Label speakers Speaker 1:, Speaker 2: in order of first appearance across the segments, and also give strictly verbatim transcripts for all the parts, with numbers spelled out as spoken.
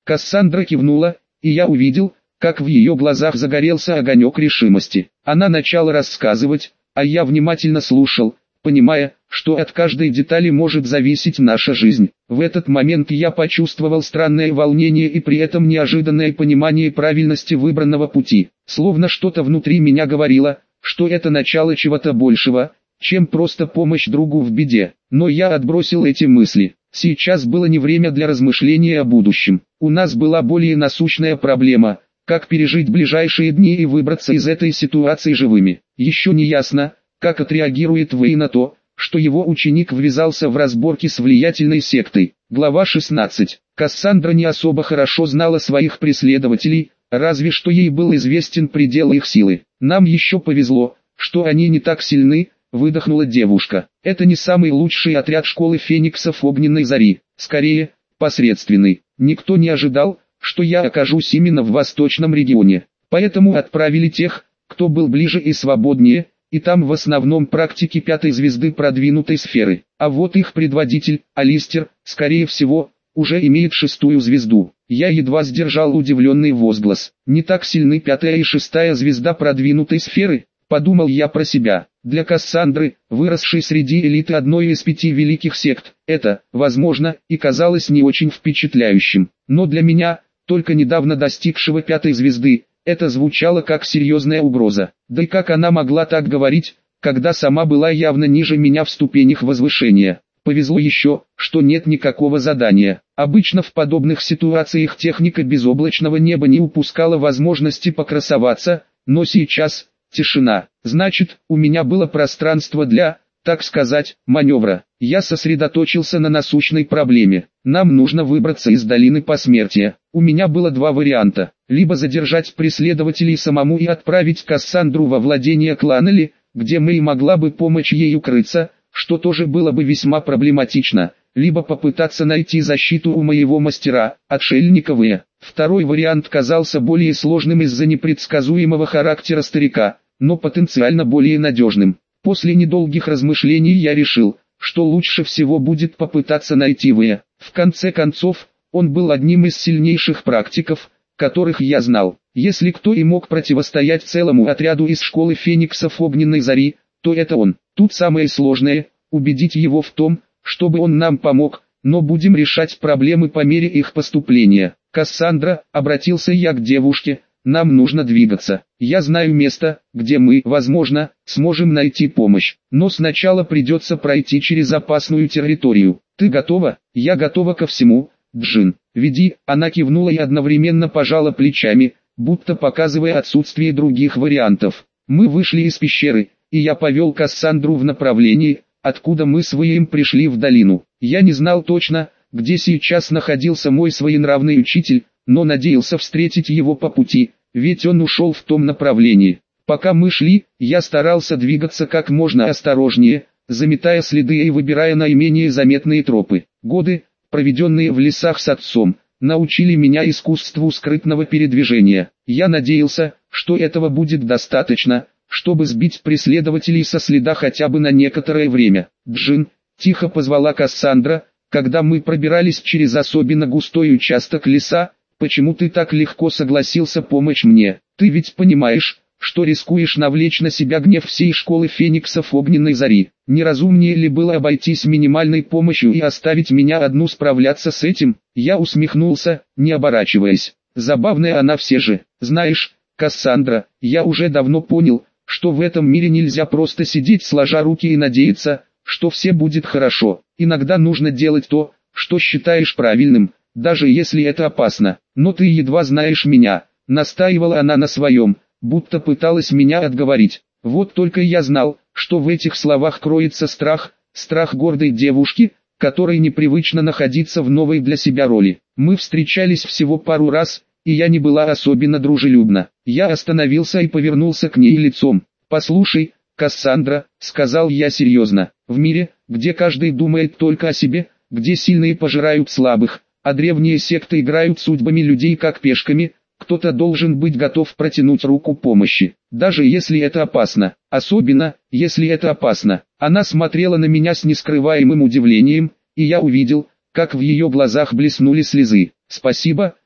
Speaker 1: Кассандра кивнула, и я увидел, как в ее глазах загорелся огонек решимости. Она начала рассказывать, а я внимательно слушал, понимая, что от каждой детали может зависеть наша жизнь. В этот момент я почувствовал странное волнение и при этом неожиданное понимание правильности выбранного пути. Словно что-то внутри меня говорило, что это начало чего-то большего, чем просто помощь другу в беде. Но я отбросил эти мысли. Сейчас было не время для размышления о будущем. У нас была более насущная проблема – как пережить ближайшие дни и выбраться из этой ситуации живыми. Еще не ясно, как отреагирует Вэй на то, что его ученик ввязался в разборки с влиятельной сектой. Глава шестнадцать. Кассандра не особо хорошо знала своих преследователей, разве что ей был известен предел их силы. «Нам еще повезло, что они не так сильны», — выдохнула девушка. «Это не самый лучший отряд школы фениксов Огненной Зари, скорее, посредственный. Никто не ожидал, что я окажусь именно в восточном регионе. Поэтому отправили тех, кто был ближе и свободнее, и там в основном практики пятой звезды продвинутой сферы. А вот их предводитель, Алистер, скорее всего, уже имеет шестую звезду». Я едва сдержал удивленный возглас. «Не так сильны пятая и шестая звезда продвинутой сферы?» — подумал я про себя. Для Кассандры, выросшей среди элиты одной из пяти великих сект, это, возможно, и казалось не очень впечатляющим. Но для меня, только недавно достигшего пятой звезды, это звучало как серьезная угроза. Да и как она могла так говорить, когда сама была явно ниже меня в ступенях возвышения? Повезло еще, что нет никакого задания. Обычно в подобных ситуациях техника безоблачного неба не упускала возможности покрасоваться, но сейчас тишина. Значит, у меня было пространство для, так сказать, маневра. Я сосредоточился на насущной проблеме. Нам нужно выбраться из долины посмертия. У меня было два варианта. Либо задержать преследователей самому и отправить Кассандру во владение Кланнели, где Мэй могла бы помочь ей укрыться, что тоже было бы весьма проблематично, либо попытаться найти защиту у моего мастера, отшельника Вэя. Второй вариант казался более сложным из-за непредсказуемого характера старика, но потенциально более надежным. После недолгих размышлений я решил, что лучше всего будет попытаться найти Вэя. В конце концов, он был одним из сильнейших практиков, которых я знал. Если кто и мог противостоять целому отряду из школы фениксов Огненной Зари, то это он. Тут самое сложное – убедить его в том, чтобы он нам помог, но будем решать проблемы по мере их поступления. «Кассандра», — обратился я к девушке, — «нам нужно двигаться. Я знаю место, где мы, возможно, сможем найти помощь. Но сначала придется пройти через опасную территорию. Ты готова?» «Я готова ко всему, Джин. Веди», — она кивнула и одновременно пожала плечами, будто показывая отсутствие других вариантов. Мы вышли из пещеры, и я повел Кассандру в направлении, откуда мы с Вэем пришли в долину. Я не знал точно, где сейчас находился мой своенравный учитель, но надеялся встретить его по пути, ведь он ушел в том направлении. Пока мы шли, я старался двигаться как можно осторожнее, заметая следы и выбирая наименее заметные тропы. Годы, проведенные в лесах с отцом, научили меня искусству скрытного передвижения. Я надеялся, что этого будет достаточно, чтобы сбить преследователей со следа хотя бы на некоторое время. «Джин», — тихо позвала Кассандра, когда мы пробирались через особенно густой участок леса, «почему ты так легко согласился помочь мне? Ты ведь понимаешь, что рискуешь навлечь на себя гнев всей школы фениксов Огненной Зари. Неразумнее ли было обойтись минимальной помощью и оставить меня одну справляться с этим?» Я усмехнулся, не оборачиваясь. Забавная она все же. «Знаешь, Кассандра, я уже давно понял, что в этом мире нельзя просто сидеть сложа руки и надеяться, что все будет хорошо. Иногда нужно делать то, что считаешь правильным, даже если это опасно. Но ты едва знаешь меня», — настаивала она на своем, будто пыталась меня отговорить. Вот только я знал, что в этих словах кроется страх, страх гордой девушки, которой непривычно находиться в новой для себя роли. Мы встречались всего пару раз, и я не была особенно дружелюбна. Я остановился и повернулся к ней лицом. «Послушай, Кассандра», — сказал я серьезно, — «в мире, где каждый думает только о себе, где сильные пожирают слабых, а древние секты играют судьбами людей как пешками, кто-то должен быть готов протянуть руку помощи, даже если это опасно, особенно, если это опасно». Она смотрела на меня с нескрываемым удивлением, и я увидел, как в ее глазах блеснули слезы. «Спасибо»,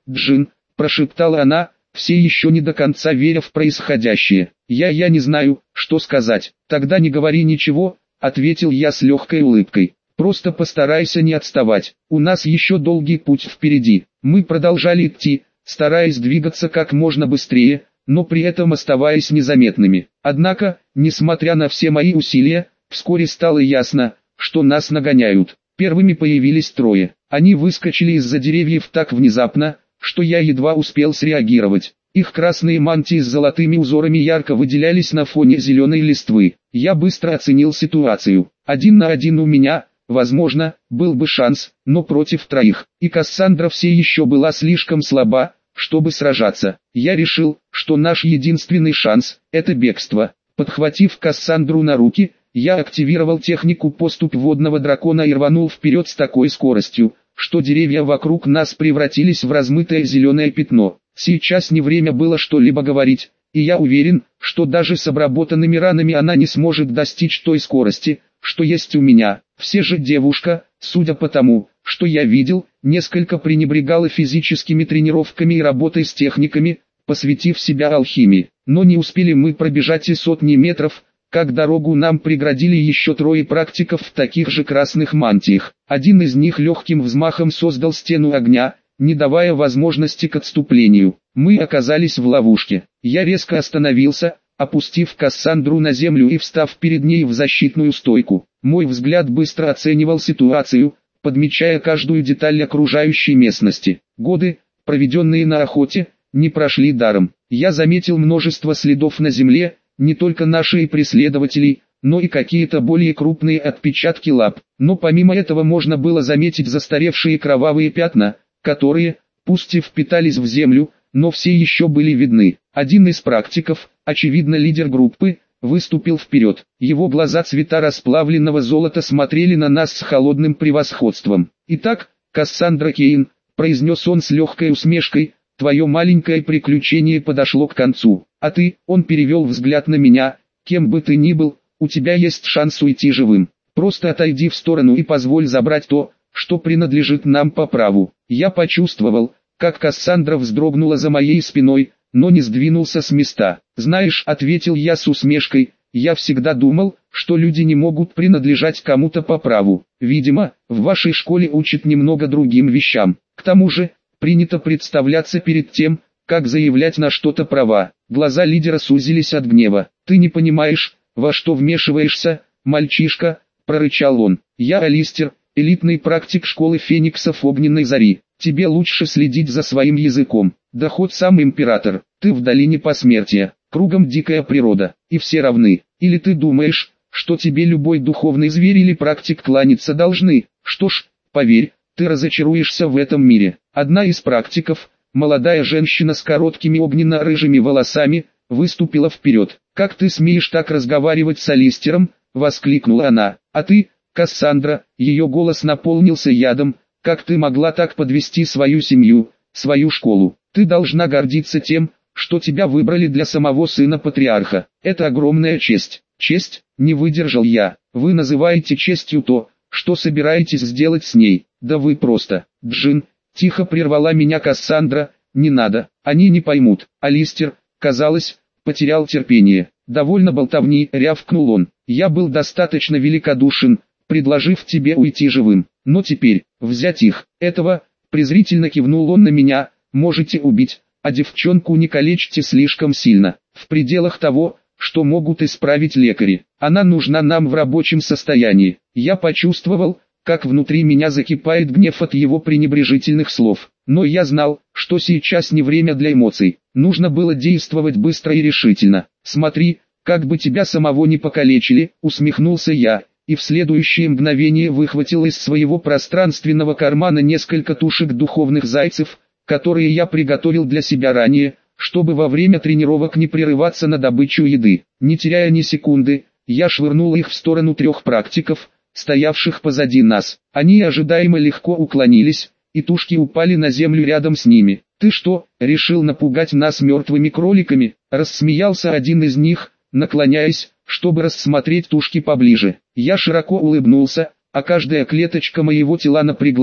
Speaker 1: Джин», – прошептала она, все еще не до конца веря в происходящее. «Я, я не знаю, что сказать». «Тогда не говори ничего», – ответил я с легкой улыбкой. «Просто постарайся не отставать. У нас еще долгий путь впереди». Мы продолжали идти, стараясь двигаться как можно быстрее, но при этом оставаясь незаметными. Однако, несмотря на все мои усилия, вскоре стало ясно, что нас нагоняют. Первыми появились трое. Они выскочили из-за деревьев так внезапно, что я едва успел среагировать. Их красные мантии с золотыми узорами ярко выделялись на фоне зеленой листвы. Я быстро оценил ситуацию. Один на один у меня, возможно, был бы шанс, но против троих. И Кассандра все еще была слишком слаба, чтобы сражаться. Я решил, что наш единственный шанс – это бегство. Подхватив Кассандру на руки, я активировал технику поступь водного дракона и рванул вперед с такой скоростью, что деревья вокруг нас превратились в размытое зеленое пятно. Сейчас не время было что-либо говорить, и я уверен, что даже с обработанными ранами она не сможет достичь той скорости, что есть у меня. Все же девушка, судя по тому, что я видел, несколько пренебрегала физическими тренировками и работой с техниками, посвятив себя алхимии. Но не успели мы пробежать и сотни метров, как дорогу нам преградили еще трое практиков в таких же красных мантиях. Один из них легким взмахом создал стену огня, не давая возможности к отступлению. Мы оказались в ловушке. Я резко остановился, опустив Кассандру на землю и встав перед ней в защитную стойку. Мой взгляд быстро оценивал ситуацию, подмечая каждую деталь окружающей местности. Годы, проведенные на охоте, не прошли даром. Я заметил множество следов на земле, не только наших преследователей, но и какие-то более крупные отпечатки лап. Но помимо этого можно было заметить застаревшие кровавые пятна, которые, пусть и впитались в землю, но все еще были видны. Один из практиков, очевидно лидер группы, выступил вперед. Его глаза цвета расплавленного золота смотрели на нас с холодным превосходством. «Итак, Кассандра Кейн», — произнес он с легкой усмешкой, — «твое маленькое приключение подошло к концу. А ты», — он перевел взгляд на меня, — «кем бы ты ни был, у тебя есть шанс уйти живым. Просто отойди в сторону и позволь забрать то, что принадлежит нам по праву». Я почувствовал, как Кассандра вздрогнула за моей спиной, но не сдвинулся с места. «Знаешь», — ответил я с усмешкой, — «я всегда думал, что люди не могут принадлежать кому-то по праву. Видимо, в вашей школе учат немного другим вещам. К тому же, принято представляться перед тем, как заявлять на что-то права». Глаза лидера сузились от гнева. «Ты не понимаешь, во что вмешиваешься, мальчишка», — прорычал он. «Я Алистер, элитный практик школы Фениксов Огненной Зари. Тебе лучше следить за своим языком. Да хоть сам император, ты в долине посмертия, кругом дикая природа, и все равны. Или ты думаешь, что тебе любой духовный зверь или практик кланяться должны? Что ж, поверь, ты разочаруешься в этом мире». Одна из практиков, молодая женщина с короткими огненно-рыжими волосами, выступила вперед. «Как ты смеешь так разговаривать с Алистером?» — воскликнула она. «А ты, Кассандра», ее голос наполнился ядом, «как ты могла так подвести свою семью, свою школу? Ты должна гордиться тем, что тебя выбрали для самого сына патриарха. Это огромная честь». «Честь?» — не выдержал я. «Вы называете честью то, что собираетесь сделать с ней. Да вы просто...» «Джин», — тихо прервала меня Кассандра, — «не надо, они не поймут». Алистер, казалось, потерял терпение. «Довольно болтовни», — рявкнул он. «Я был достаточно великодушен, предложив тебе уйти живым. Но теперь, взять их, этого», — презрительно кивнул он на меня, — «можете убить, а девчонку не калечьте слишком сильно, в пределах того, что могут исправить лекари. Она нужна нам в рабочем состоянии». Я почувствовал, как внутри меня закипает гнев от его пренебрежительных слов. Но я знал, что сейчас не время для эмоций. Нужно было действовать быстро и решительно. «Смотри, как бы тебя самого не покалечили», — усмехнулся я, и в следующее мгновение выхватил из своего пространственного кармана несколько тушек духовных зайцев, которые я приготовил для себя ранее, чтобы во время тренировок не прерываться на добычу еды. Не теряя ни секунды, я швырнул их в сторону трех практиков, стоявших позади нас. Они ожидаемо легко уклонились, и тушки упали на землю рядом с ними. «Ты что, решил напугать нас мертвыми кроликами?» — рассмеялся один из них, наклоняясь, чтобы рассмотреть тушки поближе. Я широко улыбнулся, а каждая клеточка моего тела напряглась,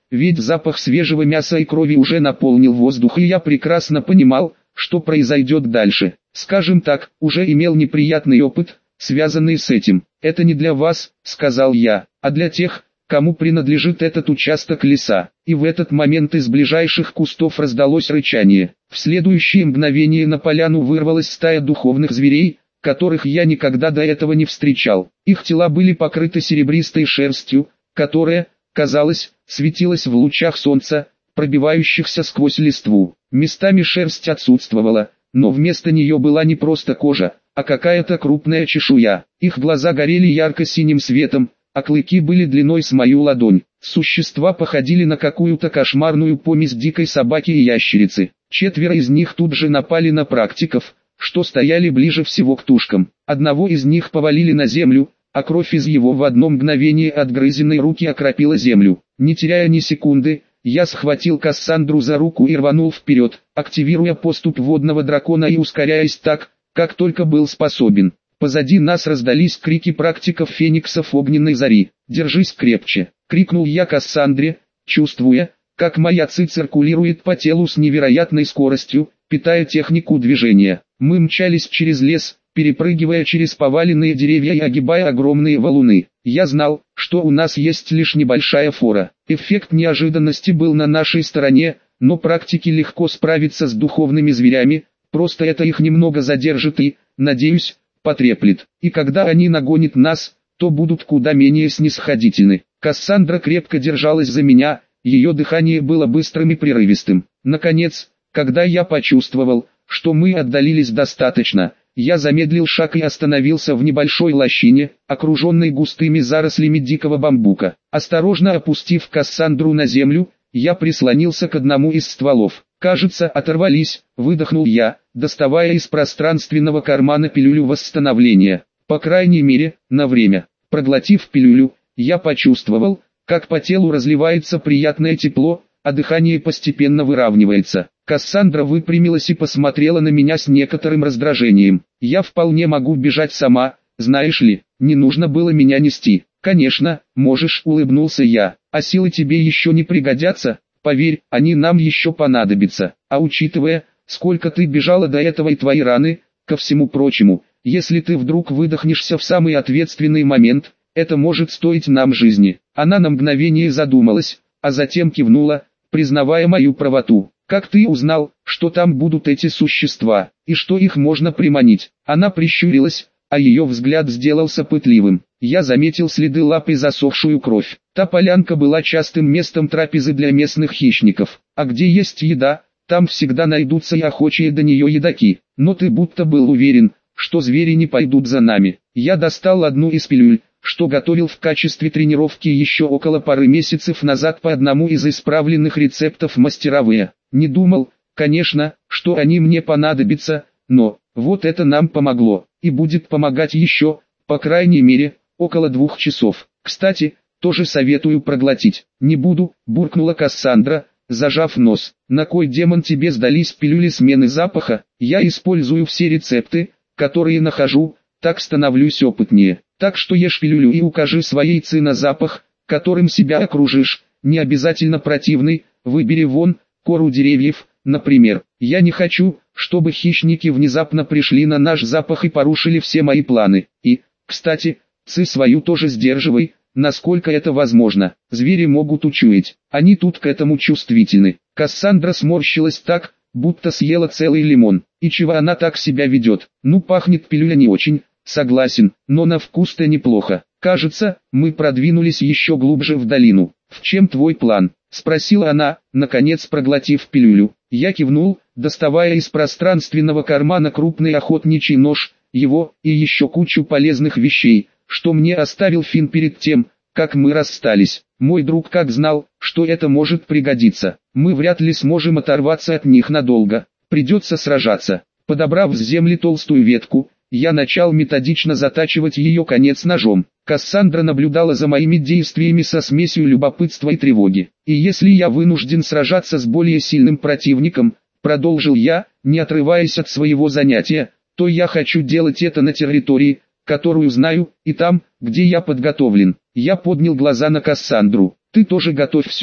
Speaker 1: ведь запах свежего мяса и крови уже наполнил воздух, и я прекрасно понимал, что произойдет дальше. Скажем так, уже имел неприятный опыт, связанный с этим. «Это не для вас», — сказал я, — «а для тех, кому принадлежит этот участок леса». И в этот момент из ближайших кустов раздалось рычание. В следующее мгновение на поляну вырвалась стая духовных зверей, которых я никогда до этого не встречал. Их тела были покрыты серебристой шерстью, которая, казалось, светилась в лучах солнца, пробивающихся сквозь листву. Местами шерсть отсутствовала, но вместо нее была не просто кожа, а какая-то крупная чешуя. Их глаза горели ярко-синим светом, а клыки были длиной с мою ладонь. Существа походили на какую-то кошмарную помесь дикой собаки и ящерицы. Четверо из них тут же напали на практиков, что стояли ближе всего к тушкам. Одного из них повалили на землю, а кровь из его в одно мгновение отгрызенной руки окропила землю. Не теряя ни секунды, я схватил Кассандру за руку и рванул вперед, активируя поступь водного дракона и ускоряясь так, как только был способен. Позади нас раздались крики практиков фениксов огненной зари. «Держись крепче!» — крикнул я Кассандре, чувствуя, как моя ци циркулирует по телу с невероятной скоростью, питая технику движения. Мы мчались через лес, перепрыгивая через поваленные деревья и огибая огромные валуны. Я знал, что у нас есть лишь небольшая фора. Эффект неожиданности был на нашей стороне, но практики легко справиться с духовными зверями, просто это их немного задержит и, надеюсь, потреплет. И когда они нагонят нас, то будут куда менее снисходительны. Кассандра крепко держалась за меня, ее дыхание было быстрым и прерывистым. Наконец, когда я почувствовал, что мы отдалились достаточно, я замедлил шаг и остановился в небольшой лощине, окруженной густыми зарослями дикого бамбука. Осторожно опустив Кассандру на землю, я прислонился к одному из стволов. «Кажется, оторвались», — выдохнул я, доставая из пространственного кармана пилюлю восстановления. По крайней мере, на время. Проглотив пилюлю, я почувствовал, как по телу разливается приятное тепло, а дыхание постепенно выравнивается. Кассандра выпрямилась и посмотрела на меня с некоторым раздражением. «Я вполне могу бежать сама, знаешь ли, не нужно было меня нести». «Конечно, можешь», — улыбнулся я, — «а силы тебе еще не пригодятся, поверь, они нам еще понадобятся. А учитывая, сколько ты бежала до этого и твои раны, ко всему прочему, если ты вдруг выдохнешься в самый ответственный момент, это может стоить нам жизни». Она на мгновение задумалась, а затем кивнула, признавая мою правоту. «Как ты узнал, что там будут эти существа, и что их можно приманить?» Она прищурилась, а ее взгляд сделался пытливым. Я заметил следы лап и засохшую кровь. Та полянка была частым местом трапезы для местных хищников. А где есть еда, там всегда найдутся и охочие до нее едоки. Но ты будто был уверен, что звери не пойдут за нами. Я достал одну из пилюль, что готовил в качестве тренировки еще около пары месяцев назад по одному из исправленных рецептов мастеровые. Не думал, конечно, что они мне понадобятся, но вот это нам помогло, и будет помогать еще, по крайней мере, около двух часов. Кстати, тоже советую проглотить. «Не буду», — буркнула Кассандра, зажав нос. «На кой демон тебе сдались пилюли смены запаха? Я использую все рецепты, которые нахожу, так становлюсь опытнее. Так что ешь пилюлю и укажи своей ци на запах, которым себя окружишь, не обязательно противный, выбери вон, кору деревьев, например. Я не хочу, чтобы хищники внезапно пришли на наш запах и порушили все мои планы. И, кстати, ци свою тоже сдерживай, насколько это возможно. Звери могут учуять, они тут к этому чувствительны». Кассандра сморщилась так, будто съела целый лимон. И чего она так себя ведет? Ну, пахнет пилюля не очень, согласен, но на вкус-то неплохо. «Кажется, мы продвинулись еще глубже в долину. В чем твой план?» — спросила она, наконец проглотив пилюлю. Я кивнул, доставая из пространственного кармана крупный охотничий нож, его и еще кучу полезных вещей, что мне оставил Финн перед тем, как мы расстались. Мой друг как знал, что это может пригодиться. Мы вряд ли сможем оторваться от них надолго. Придется сражаться. Подобрав с земли толстую ветку, я начал методично затачивать ее конец ножом. Кассандра наблюдала за моими действиями со смесью любопытства и тревоги. «И если я вынужден сражаться с более сильным противником», — продолжил я, не отрываясь от своего занятия, «то я хочу делать это на территории, которую знаю, и там, где я подготовлен». Я поднял глаза на Кассандру. «Ты тоже готовь все,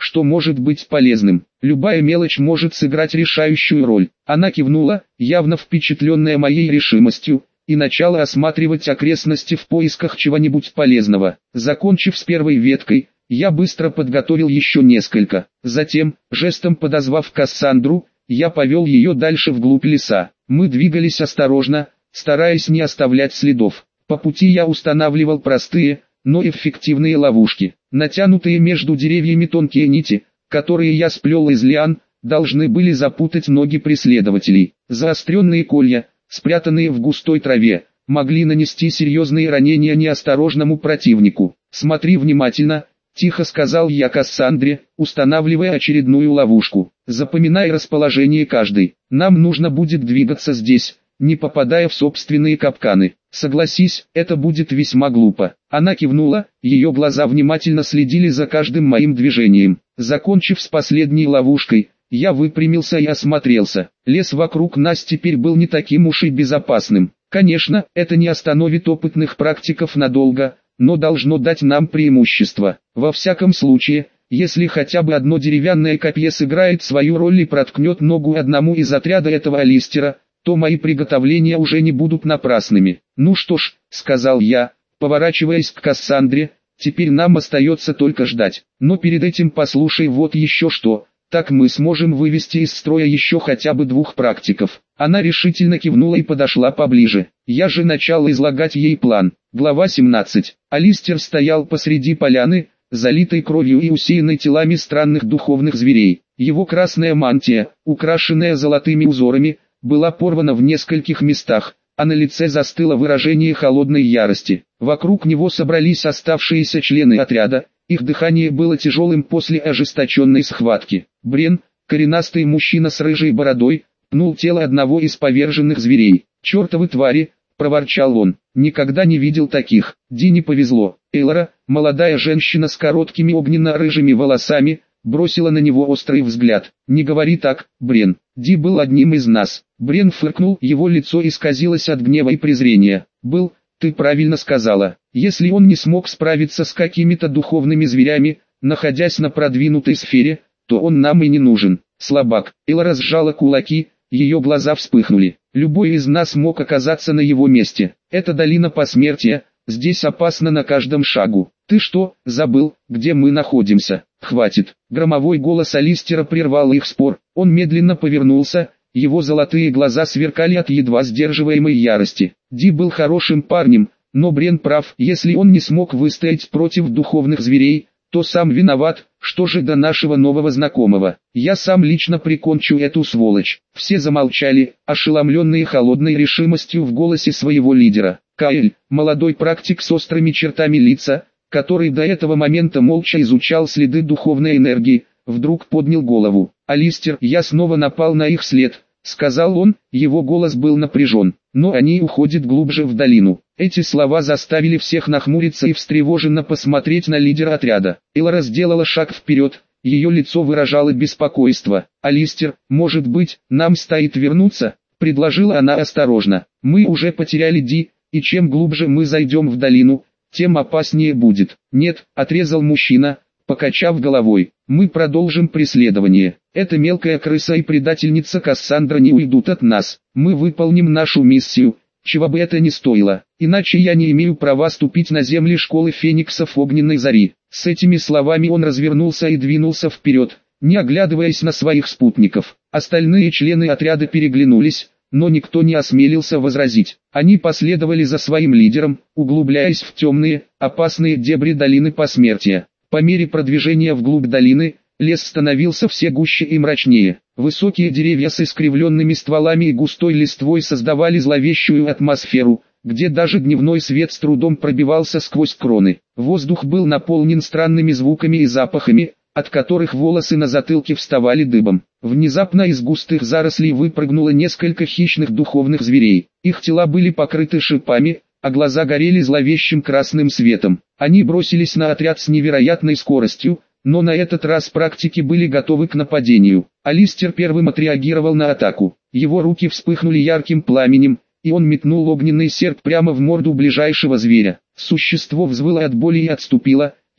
Speaker 1: что может быть полезным. Любая мелочь может сыграть решающую роль. Она кивнула, явно впечатленная моей решимостью, и начала осматривать окрестности в поисках чего-нибудь полезного. Закончив с первой веткой, я быстро подготовил еще несколько. Затем, жестом подозвав Кассандру, я повел ее дальше вглубь леса. Мы двигались осторожно, стараясь не оставлять следов. По пути я устанавливал простые, но эффективные ловушки. Натянутые между деревьями тонкие нити, которые я сплел из лиан, должны были запутать ноги преследователей. Заостренные колья, спрятанные в густой траве, могли нанести серьезные ранения неосторожному противнику. «Смотри внимательно», — тихо сказал я Кассандре, устанавливая очередную ловушку. «Запоминай расположение каждой. Нам нужно будет двигаться здесь, не попадая в собственные капканы. Согласись, это будет весьма глупо». Она кивнула, ее глаза внимательно следили за каждым моим движением. Закончив с последней ловушкой, я выпрямился и осмотрелся. Лес вокруг нас теперь был не таким уж и безопасным. Конечно, это не остановит опытных практиков надолго, но должно дать нам преимущество. Во всяком случае, если хотя бы одно деревянное копье сыграет свою роль и проткнет ногу одному из отряда этого Алистера, то мои приготовления уже не будут напрасными. «Ну что ж», — сказал я, поворачиваясь к Кассандре, — «теперь нам остается только ждать. Но перед этим послушай вот еще что. Так мы сможем вывести из строя еще хотя бы двух практиков». Она решительно кивнула и подошла поближе. Я же начал излагать ей план. Глава семнадцать. Алистер стоял посреди поляны, залитой кровью и усеянной телами странных духовных зверей. Его красная мантия, украшенная золотыми узорами, была порвана в нескольких местах, а на лице застыло выражение холодной ярости. Вокруг него собрались оставшиеся члены отряда, их дыхание было тяжелым после ожесточенной схватки. Брен, коренастый мужчина с рыжей бородой, пнул тело одного из поверженных зверей. «Чертовы твари!» – проворчал он. «Никогда не видел таких». Ди не повезло. Элора, молодая женщина с короткими огненно-рыжими волосами, бросила на него острый взгляд. «Не говори так, Брен. Ди был одним из нас». Брен фыркнул, его лицо исказилось от гнева и презрения. «Был, ты правильно сказала. Если он не смог справиться с какими-то духовными зверями, находясь на продвинутой сфере, то он нам и не нужен. Слабак». Элора сжала кулаки, ее глаза вспыхнули. «Любой из нас мог оказаться на его месте. Это долина посмертия, здесь опасно на каждом шагу. Ты что, забыл, где мы находимся?» «Хватит!» Громовой голос Алистера прервал их спор. Он медленно повернулся, его золотые глаза сверкали от едва сдерживаемой ярости. Ди был хорошим парнем, но Брен прав, если он не смог выстоять против духовных зверей, то сам виноват. Что же до нашего нового знакомого? Я сам лично прикончу эту сволочь. Все замолчали, ошеломленные холодной решимостью в голосе своего лидера. Каэль, молодой практик с острыми чертами лица, который до этого момента молча изучал следы духовной энергии, вдруг поднял голову. «Алистер, я снова напал на их след», — сказал он, его голос был напряжен. «Но они уходят глубже в долину». Эти слова заставили всех нахмуриться и встревоженно посмотреть на лидера отряда. Элора сделала шаг вперед, ее лицо выражало беспокойство. «Алистер, может быть, нам стоит вернуться?» — предложила она осторожно. «Мы уже потеряли Ди, и чем глубже мы зайдем в долину, тем опаснее будет». «Нет», — отрезал мужчина, покачав головой, — «мы продолжим преследование. Эта мелкая крыса и предательница Кассандра не уйдут от нас. Мы выполним нашу миссию, чего бы это ни стоило, иначе я не имею права ступить на земли школы фениксов огненной зари». С этими словами он развернулся и двинулся вперед, не оглядываясь на своих спутников. Остальные члены отряда переглянулись, но никто не осмелился возразить. Они последовали за своим лидером, углубляясь в темные, опасные дебри долины посмертия. По мере продвижения вглубь долины, лес становился все гуще и мрачнее. Высокие деревья с искривленными стволами и густой листвой создавали зловещую атмосферу, где даже дневной свет с трудом пробивался сквозь кроны. Воздух был наполнен странными звуками и запахами, от которых волосы на затылке вставали дыбом. Внезапно из густых зарослей выпрыгнуло несколько хищных духовных зверей. Их тела были покрыты шипами, а глаза горели зловещим красным светом. Они бросились на отряд с невероятной скоростью, но на этот раз практики были готовы к нападению. Алистер первым отреагировал на атаку. Его руки вспыхнули ярким пламенем, и он метнул огненный серп прямо в морду ближайшего зверя. Существо взвыло от боли и отступило,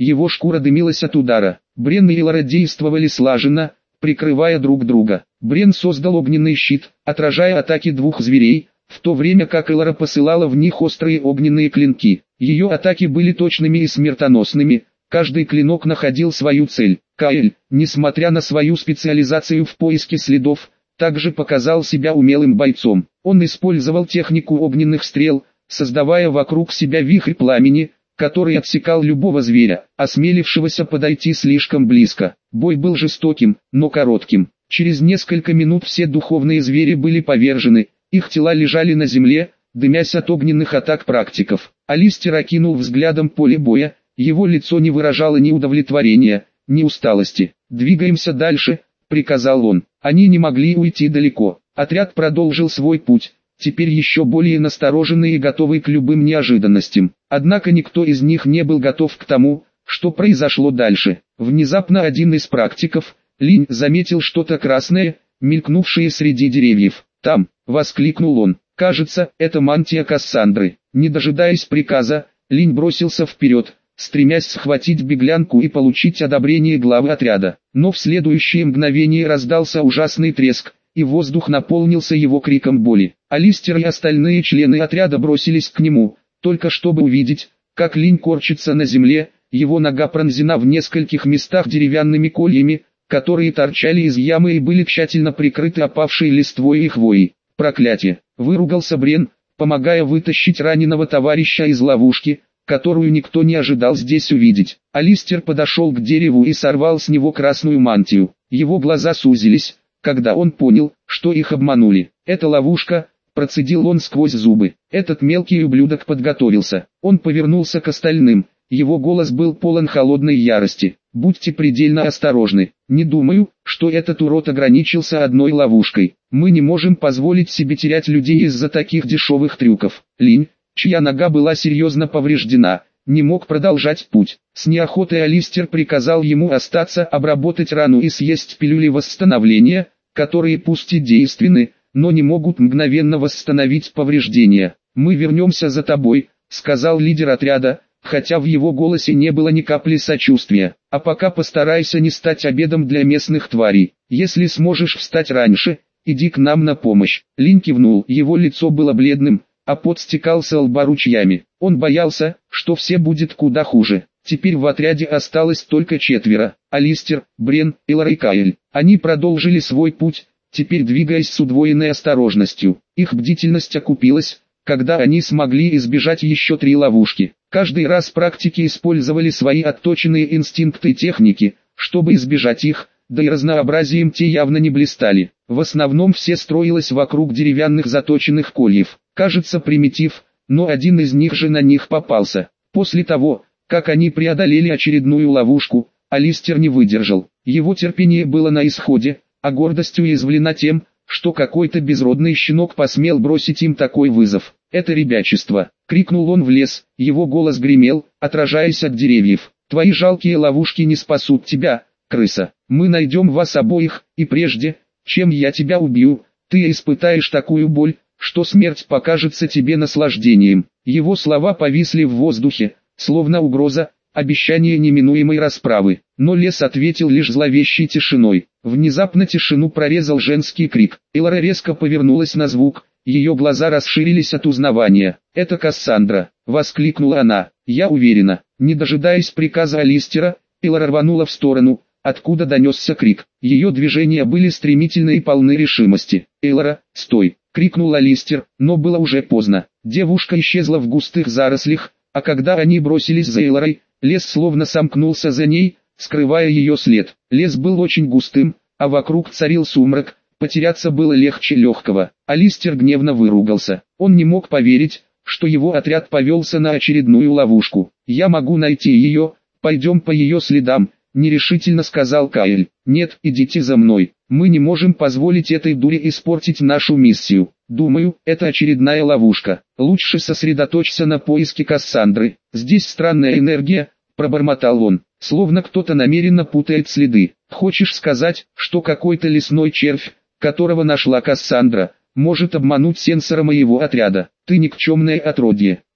Speaker 1: его шкура дымилась от удара. Брен и Илара действовали слаженно, прикрывая друг друга. Брен создал огненный щит, отражая атаки двух зверей, в то время как Илара посылала в них острые огненные клинки. Ее атаки были точными и смертоносными, каждый клинок находил свою цель. Каэль, несмотря на свою специализацию в поиске следов, также показал себя умелым бойцом. Он использовал технику огненных стрел, создавая вокруг себя вихрь пламени, который отсекал любого зверя, осмелившегося подойти слишком близко. Бой был жестоким, но коротким. Через несколько минут все духовные звери были повержены, их тела лежали на земле, дымясь от огненных атак практиков. Алистер окинул взглядом поле боя, его лицо не выражало ни удовлетворения, ни усталости. «Двигаемся дальше», — приказал он. Они не могли уйти далеко. Отряд продолжил свой путь, теперь еще более настороженный и готовый к любым неожиданностям. Однако никто из них не был готов к тому, что произошло дальше. Внезапно один из практиков, Линь, заметил что-то красное, мелькнувшее среди деревьев. «Там!» — воскликнул он. «Кажется, это мантия Кассандры». Не дожидаясь приказа, Линь бросился вперед, стремясь схватить беглянку и получить одобрение главы отряда. Но в следующее мгновение раздался ужасный треск, и воздух наполнился его криком боли. Алистер и остальные члены отряда бросились к нему, только чтобы увидеть, как Линь корчится на земле, его нога пронзена в нескольких местах деревянными кольями, которые торчали из ямы и были тщательно прикрыты опавшей листвой и хвоей. «Проклятие!» — выругался Брен, помогая вытащить раненого товарища из ловушки, которую никто не ожидал здесь увидеть. Алистер подошел к дереву и сорвал с него красную мантию. Его глаза сузились, когда он понял, что их обманули. «Это ловушка», — процедил он сквозь зубы. Этот мелкий ублюдок подготовился. Он повернулся к остальным. Его голос был полон холодной ярости. «Будьте предельно осторожны. Не думаю, что этот урод ограничился одной ловушкой. Мы не можем позволить себе терять людей из-за таких дешевых трюков». Линь, чья нога была серьезно повреждена, не мог продолжать путь. С неохотой Алистер приказал ему остаться, обработать рану и съесть пилюли восстановления, которые пусть и действенны, но не могут мгновенно восстановить повреждения. «Мы вернемся за тобой», — сказал лидер отряда, хотя в его голосе не было ни капли сочувствия. «А пока постарайся не стать обедом для местных тварей. Если сможешь встать раньше, иди к нам на помощь». Линь кивнул, его лицо было бледным, а пот стекал со лба ручьями. Он боялся, что все будет куда хуже. Теперь в отряде осталось только четверо: Алистер, Брен, Илар и Каэль. Они продолжили свой путь, теперь двигаясь с удвоенной осторожностью. Их бдительность окупилась, когда они смогли избежать еще три ловушки. Каждый раз практики использовали свои отточенные инстинкты и техники, чтобы избежать их, да и разнообразием те явно не блистали. В основном все строилось вокруг деревянных заточенных кольев. Кажется, примитив, но один из них же на них попался. После того, как они преодолели очередную ловушку, Алистер не выдержал. Его терпение было на исходе, а гордость уязвлена тем, что какой-то безродный щенок посмел бросить им такой вызов. «Это ребячество!» — крикнул он в лес, его голос гремел, отражаясь от деревьев. «Твои жалкие ловушки не спасут тебя, крыса. Мы найдем вас обоих, и прежде, чем я тебя убью, ты испытаешь такую боль, что смерть покажется тебе наслаждением». Его слова повисли в воздухе, словно угроза, обещание неминуемой расправы. Но лес ответил лишь зловещей тишиной. Внезапно тишину прорезал женский крик. Илара резко повернулась на звук, ее глаза расширились от узнавания. «Это Кассандра!» — воскликнула она. «Я уверена». Не дожидаясь приказа Алистера, Илара рванула в сторону, откуда донесся крик. Ее движения были стремительны и полны решимости. «Илара, стой!» — крикнул Алистер, но было уже поздно. Девушка исчезла в густых зарослях, а когда они бросились за Иларой, лес словно сомкнулся за ней, скрывая ее след. Лес был очень густым, а вокруг царил сумрак, потеряться было легче легкого. Алистер гневно выругался. Он не мог поверить, что его отряд повелся на очередную ловушку. «Я могу найти ее, пойдем по ее следам», — нерешительно сказал Каэль. «Нет, идите за мной. Мы не можем позволить этой дуре испортить нашу миссию. Думаю, это очередная ловушка. Лучше сосредоточься на поиске Кассандры. Здесь странная энергия», — пробормотал он, словно кто-то намеренно путает следы. «Хочешь сказать, что какой-то лесной червь, которого нашла Кассандра, может обмануть сенсора моего отряда? Ты никчемное отродье».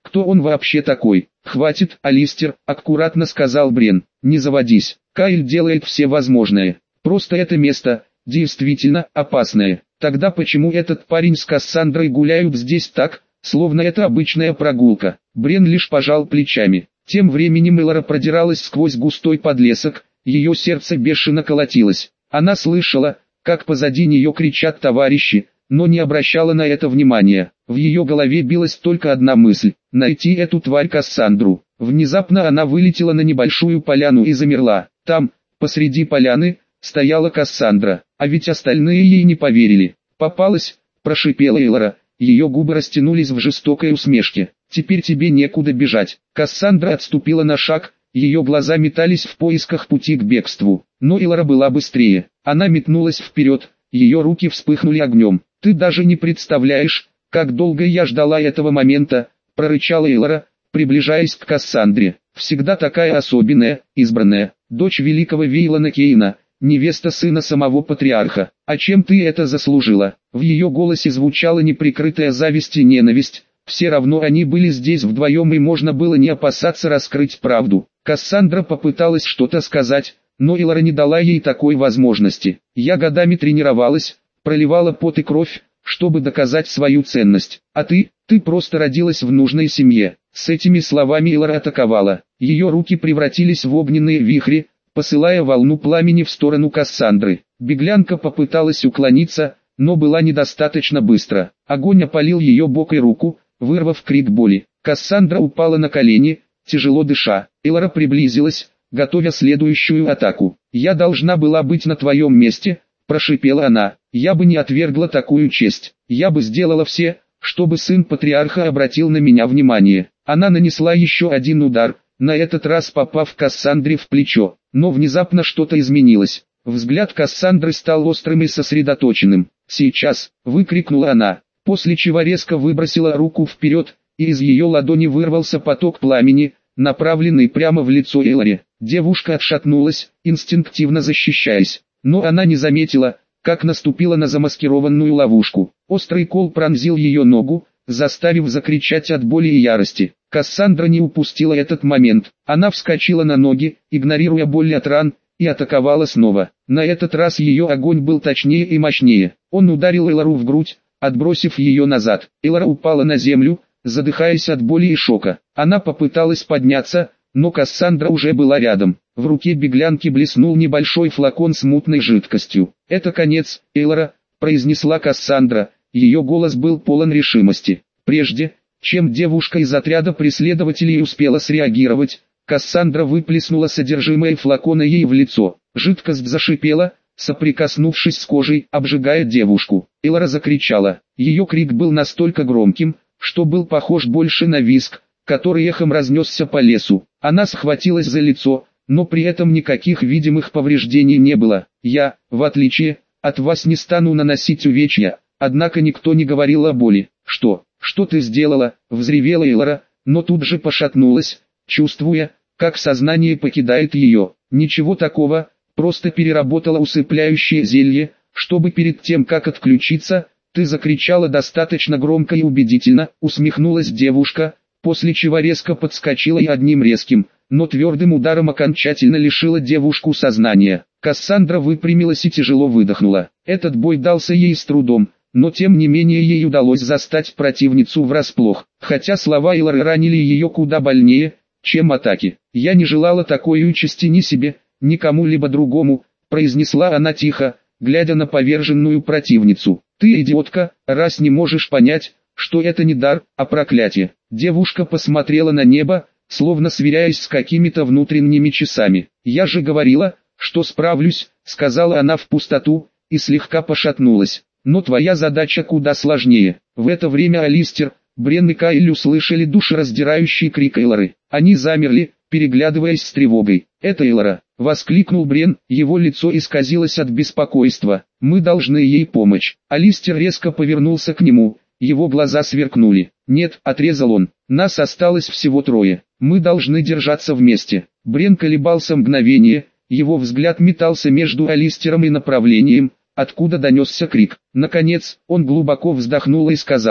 Speaker 1: Кто он вообще такой? Хватит, Алистер, аккуратно сказал Брен. Не заводись. Кайл делает все возможное. Просто это место действительно опасное. Тогда почему этот парень с Кассандрой гуляют здесь так, словно это обычная прогулка? Брен лишь пожал плечами. Тем временем Элора продиралась сквозь густой подлесок, ее сердце бешено колотилось. Она слышала, как позади нее кричат товарищи, но не обращала на это внимания. В ее голове билась только одна мысль – найти эту тварь Кассандру. Внезапно она вылетела на небольшую поляну и замерла. Там, посреди поляны, стояла Кассандра, а ведь остальные ей не поверили. «Попалась», – прошипела Элора, ее губы растянулись в жестокой усмешке. «Теперь тебе некуда бежать». Кассандра отступила на шаг, ее глаза метались в поисках пути к бегству. Но Элора была быстрее. Она метнулась вперед, ее руки вспыхнули огнем. «Ты даже не представляешь, как долго я ждала этого момента», – прорычала Элора, приближаясь к Кассандре. «Всегда такая особенная, избранная, дочь великого Вейлона Кейна, невеста сына самого патриарха. А чем ты это заслужила?» В ее голосе звучала неприкрытая зависть и ненависть. Все равно они были здесь вдвоем и можно было не опасаться раскрыть правду. Кассандра попыталась что-то сказать, но Элора не дала ей такой возможности. «Я годами тренировалась, проливала пот и кровь, чтобы доказать свою ценность. А ты, ты просто родилась в нужной семье». С этими словами Элора атаковала. Ее руки превратились в огненные вихри, посылая волну пламени в сторону Кассандры. Беглянка попыталась уклониться, но была недостаточно быстро. Огонь опалил ее бок и руку, вырвав крик боли. Кассандра упала на колени, тяжело дыша. Элора приблизилась, готовя следующую атаку. «Я должна была быть на твоем месте», – прошипела она. «Я бы не отвергла такую честь. Я бы сделала все, чтобы сын патриарха обратил на меня внимание». Она нанесла еще один удар, на этот раз попав Кассандре в плечо. Но внезапно что-то изменилось. Взгляд Кассандры стал острым и сосредоточенным. «Сейчас!» – выкрикнула она, после чего резко выбросила руку вперед, и из ее ладони вырвался поток пламени, направленный прямо в лицо Элоре. Девушка отшатнулась, инстинктивно защищаясь, но она не заметила, как наступила на замаскированную ловушку. Острый кол пронзил ее ногу, заставив закричать от боли и ярости. Кассандра не упустила этот момент. Она вскочила на ноги, игнорируя боль от ран, и атаковала снова. На этот раз ее огонь был точнее и мощнее. Он ударил Элору в грудь, отбросив ее назад. Элора упала на землю, задыхаясь от боли и шока. Она попыталась подняться, но Кассандра уже была рядом. В руке беглянки блеснул небольшой флакон с мутной жидкостью. «Это конец, Элора», – произнесла Кассандра. Ее голос был полон решимости. Прежде, чем девушка из отряда преследователей успела среагировать, Кассандра выплеснула содержимое флакона ей в лицо. Жидкость зашипела, соприкоснувшись с кожей, обжигая девушку. Элора закричала. Ее крик был настолько громким, что был похож больше на визг, который эхом разнесся по лесу. Она схватилась за лицо, но при этом никаких видимых повреждений не было. «Я, в отличие от вас, не стану наносить увечья». Однако никто не говорил о боли. «Что? Что ты сделала?» – взревела Элора, но тут же пошатнулась, чувствуя, как сознание покидает ее. «Ничего такого, просто переработала усыпляющее зелье, чтобы перед тем как отключиться, ты закричала достаточно громко и убедительно», – усмехнулась девушка, после чего резко подскочила и одним резким, но твердым ударом окончательно лишила девушку сознания. Кассандра выпрямилась и тяжело выдохнула. Этот бой дался ей с трудом, но тем не менее ей удалось застать противницу врасплох, хотя слова Элоры ранили ее куда больнее, чем атаки. «Я не желала такой участи ни себе, ни кому-либо другому», – произнесла она тихо, глядя на поверженную противницу. «Ты идиотка, раз не можешь понять, что это не дар, а проклятие». Девушка посмотрела на небо, словно сверяясь с какими-то внутренними часами. «Я же говорила, что справлюсь», – сказала она в пустоту, и слегка пошатнулась. «Но твоя задача куда сложнее». В это время Алистер, Брен и Кайл услышали душераздирающий крик Элоры. Они замерли, переглядываясь с тревогой. «Это Элора!» — воскликнул Брен, его лицо исказилось от беспокойства. «Мы должны ей помочь». Алистер резко повернулся к нему, его глаза сверкнули. «Нет», — отрезал он, — «нас осталось всего трое. Мы должны держаться вместе». Брен колебался мгновение, его взгляд метался между Алистером и направлением, откуда донесся крик. Наконец, он глубоко вздохнул и сказал: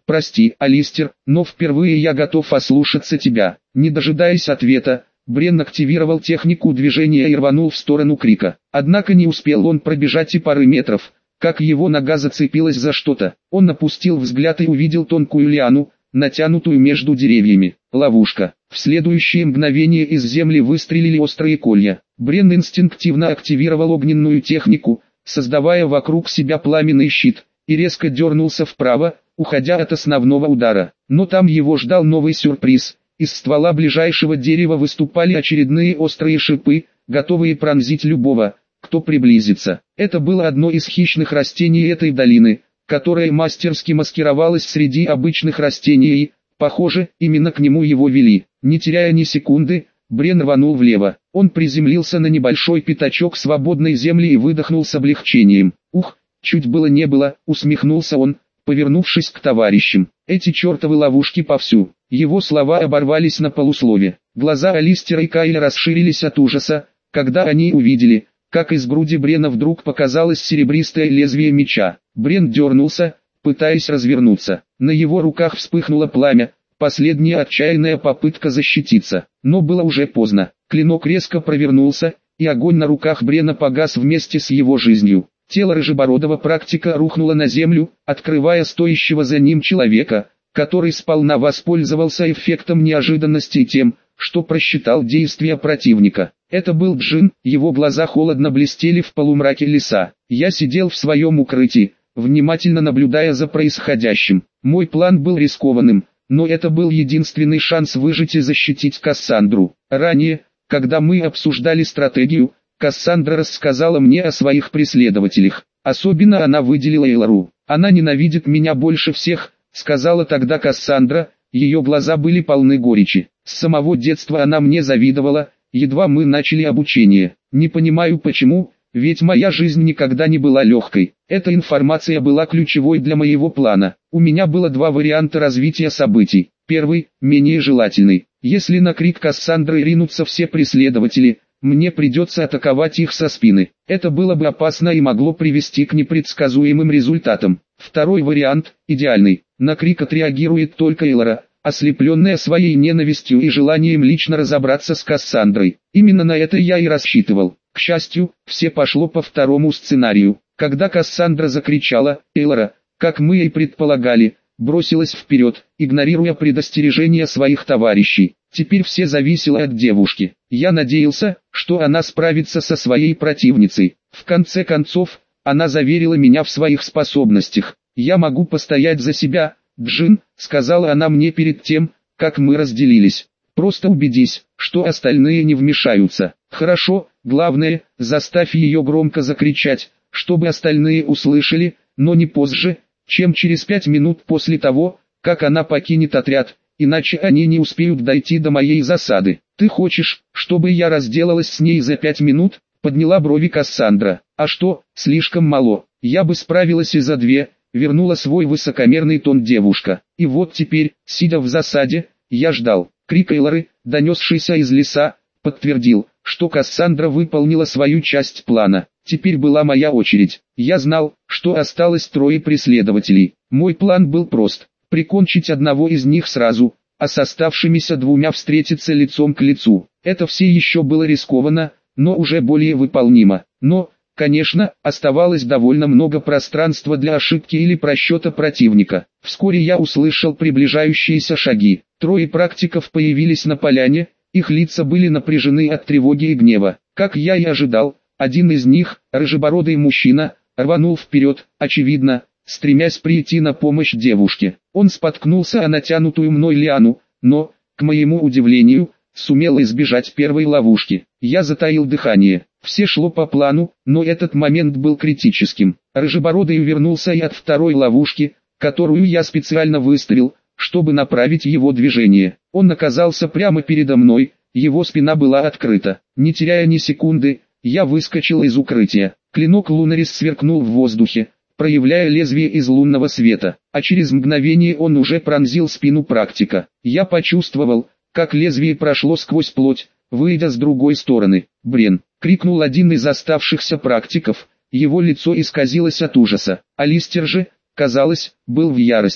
Speaker 1: «Прости, Алистер, но впервые я готов ослушаться тебя». Не дожидаясь ответа, Брен активировал технику движения и рванул в сторону Крика. Однако не успел он пробежать и пары метров, как его нога зацепилась за что-то. Он опустил взгляд и увидел тонкую лиану, натянутую между деревьями. Ловушка. В следующее мгновение из земли выстрелили острые колья. Брен инстинктивно активировал огненную технику, создавая вокруг себя пламенный щит, и резко дернулся вправо, уходя от основного удара. Но там его ждал новый сюрприз. Из ствола ближайшего дерева выступали очередные острые шипы, готовые пронзить любого, кто приблизится. Это было одно из хищных растений этой долины, которое мастерски маскировалось среди обычных растений и, похоже, именно к нему его вели. Не теряя ни секунды, Брен рванул влево. Он приземлился на небольшой пятачок свободной земли и выдохнул с облегчением. «Ух, чуть было не было», — усмехнулся он, повернувшись к товарищам. «Эти чертовы ловушки повсю». Его слова оборвались на полуслове. Глаза Алистера и Кайля расширились от ужаса, когда они увидели, как из груди Брена вдруг показалось серебристое лезвие меча. Брен дернулся, пытаясь развернуться. На его руках вспыхнуло пламя, последняя отчаянная попытка защититься. Но было уже поздно. Клинок резко провернулся, и огонь на руках Брена погас вместе с его жизнью. Тело рыжебородого практика рухнуло на землю, открывая стоящего за ним человека, который сполна воспользовался эффектом неожиданности и тем, что просчитал действия противника. Это был Джин, его глаза холодно блестели в полумраке леса. Я сидел в своем укрытии, внимательно наблюдая за происходящим. Мой план был рискованным, но это был единственный шанс выжить и защитить Кассандру. Ранее, когда мы обсуждали стратегию, Кассандра рассказала мне о своих преследователях. Особенно она выделила Эйлару. «Она ненавидит меня больше всех», — сказала тогда Кассандра, ее глаза были полны горечи. «С самого детства она мне завидовала, едва мы начали обучение. Не понимаю почему, ведь моя жизнь никогда не была легкой. Эта информация была ключевой для моего плана. У меня было два варианта развития событий. Первый, менее желательный. Если на крик Кассандры ринутся все преследователи, мне придется атаковать их со спины. Это было бы опасно и могло привести к непредсказуемым результатам. Второй вариант, идеальный. На крик отреагирует только Эйлара, ослепленная своей ненавистью и желанием лично разобраться с Кассандрой. Именно на это я и рассчитывал. К счастью, все пошло по второму сценарию. Когда Кассандра закричала, Эйлара, как мы и предполагали, бросилась вперед, игнорируя предостережения своих товарищей. Теперь все зависело от девушки. Я надеялся, что она справится со своей противницей. В конце концов, она заверила меня в своих способностях. «Я могу постоять за себя, Джин», — сказала она мне перед тем, как мы разделились. «Просто убедись, что остальные не вмешаются». «Хорошо, главное, заставь ее громко закричать, чтобы остальные услышали, но не позже, чем через пять минут после того, как она покинет отряд, иначе они не успеют дойти до моей засады». «Ты хочешь, чтобы я разделалась с ней за пять минут?» — подняла брови Кассандра. «А что, слишком мало? Я бы справилась и за две», — вернула свой высокомерный тон девушка. И вот теперь, сидя в засаде, я ждал. Крик Эйлары, донесшийся из леса, подтвердил, что Кассандра выполнила свою часть плана. Теперь была моя очередь. Я знал, что осталось трое преследователей. Мой план был прост — прикончить одного из них сразу, а с оставшимися двумя встретиться лицом к лицу. Это все еще было рискованно, но уже более выполнимо. Но, конечно, оставалось довольно много пространства для ошибки или просчета противника. Вскоре я услышал приближающиеся шаги. Трое практиков появились на поляне, их лица были напряжены от тревоги и гнева. Как я и ожидал, один из них, рыжебородый мужчина, рванул вперед, очевидно, стремясь прийти на помощь девушке. Он споткнулся о натянутую мной лиану, но, к моему удивлению, сумел избежать первой ловушки. Я затаил дыхание. Все шло по плану, но этот момент был критическим. Рыжебородый увернулся и от второй ловушки, которую я специально выставил, чтобы направить его движение. Он оказался прямо передо мной, его спина была открыта. Не теряя ни секунды, я выскочил из укрытия. Клинок Лунарис сверкнул в воздухе, проявляя лезвие из лунного света, а через мгновение он уже пронзил спину практика. Я почувствовал, как лезвие прошло сквозь плоть, выйдя с другой стороны. «Брен!» — крикнул один из оставшихся практиков, его лицо исказилось от ужаса. Алистер же, казалось, был в ярости.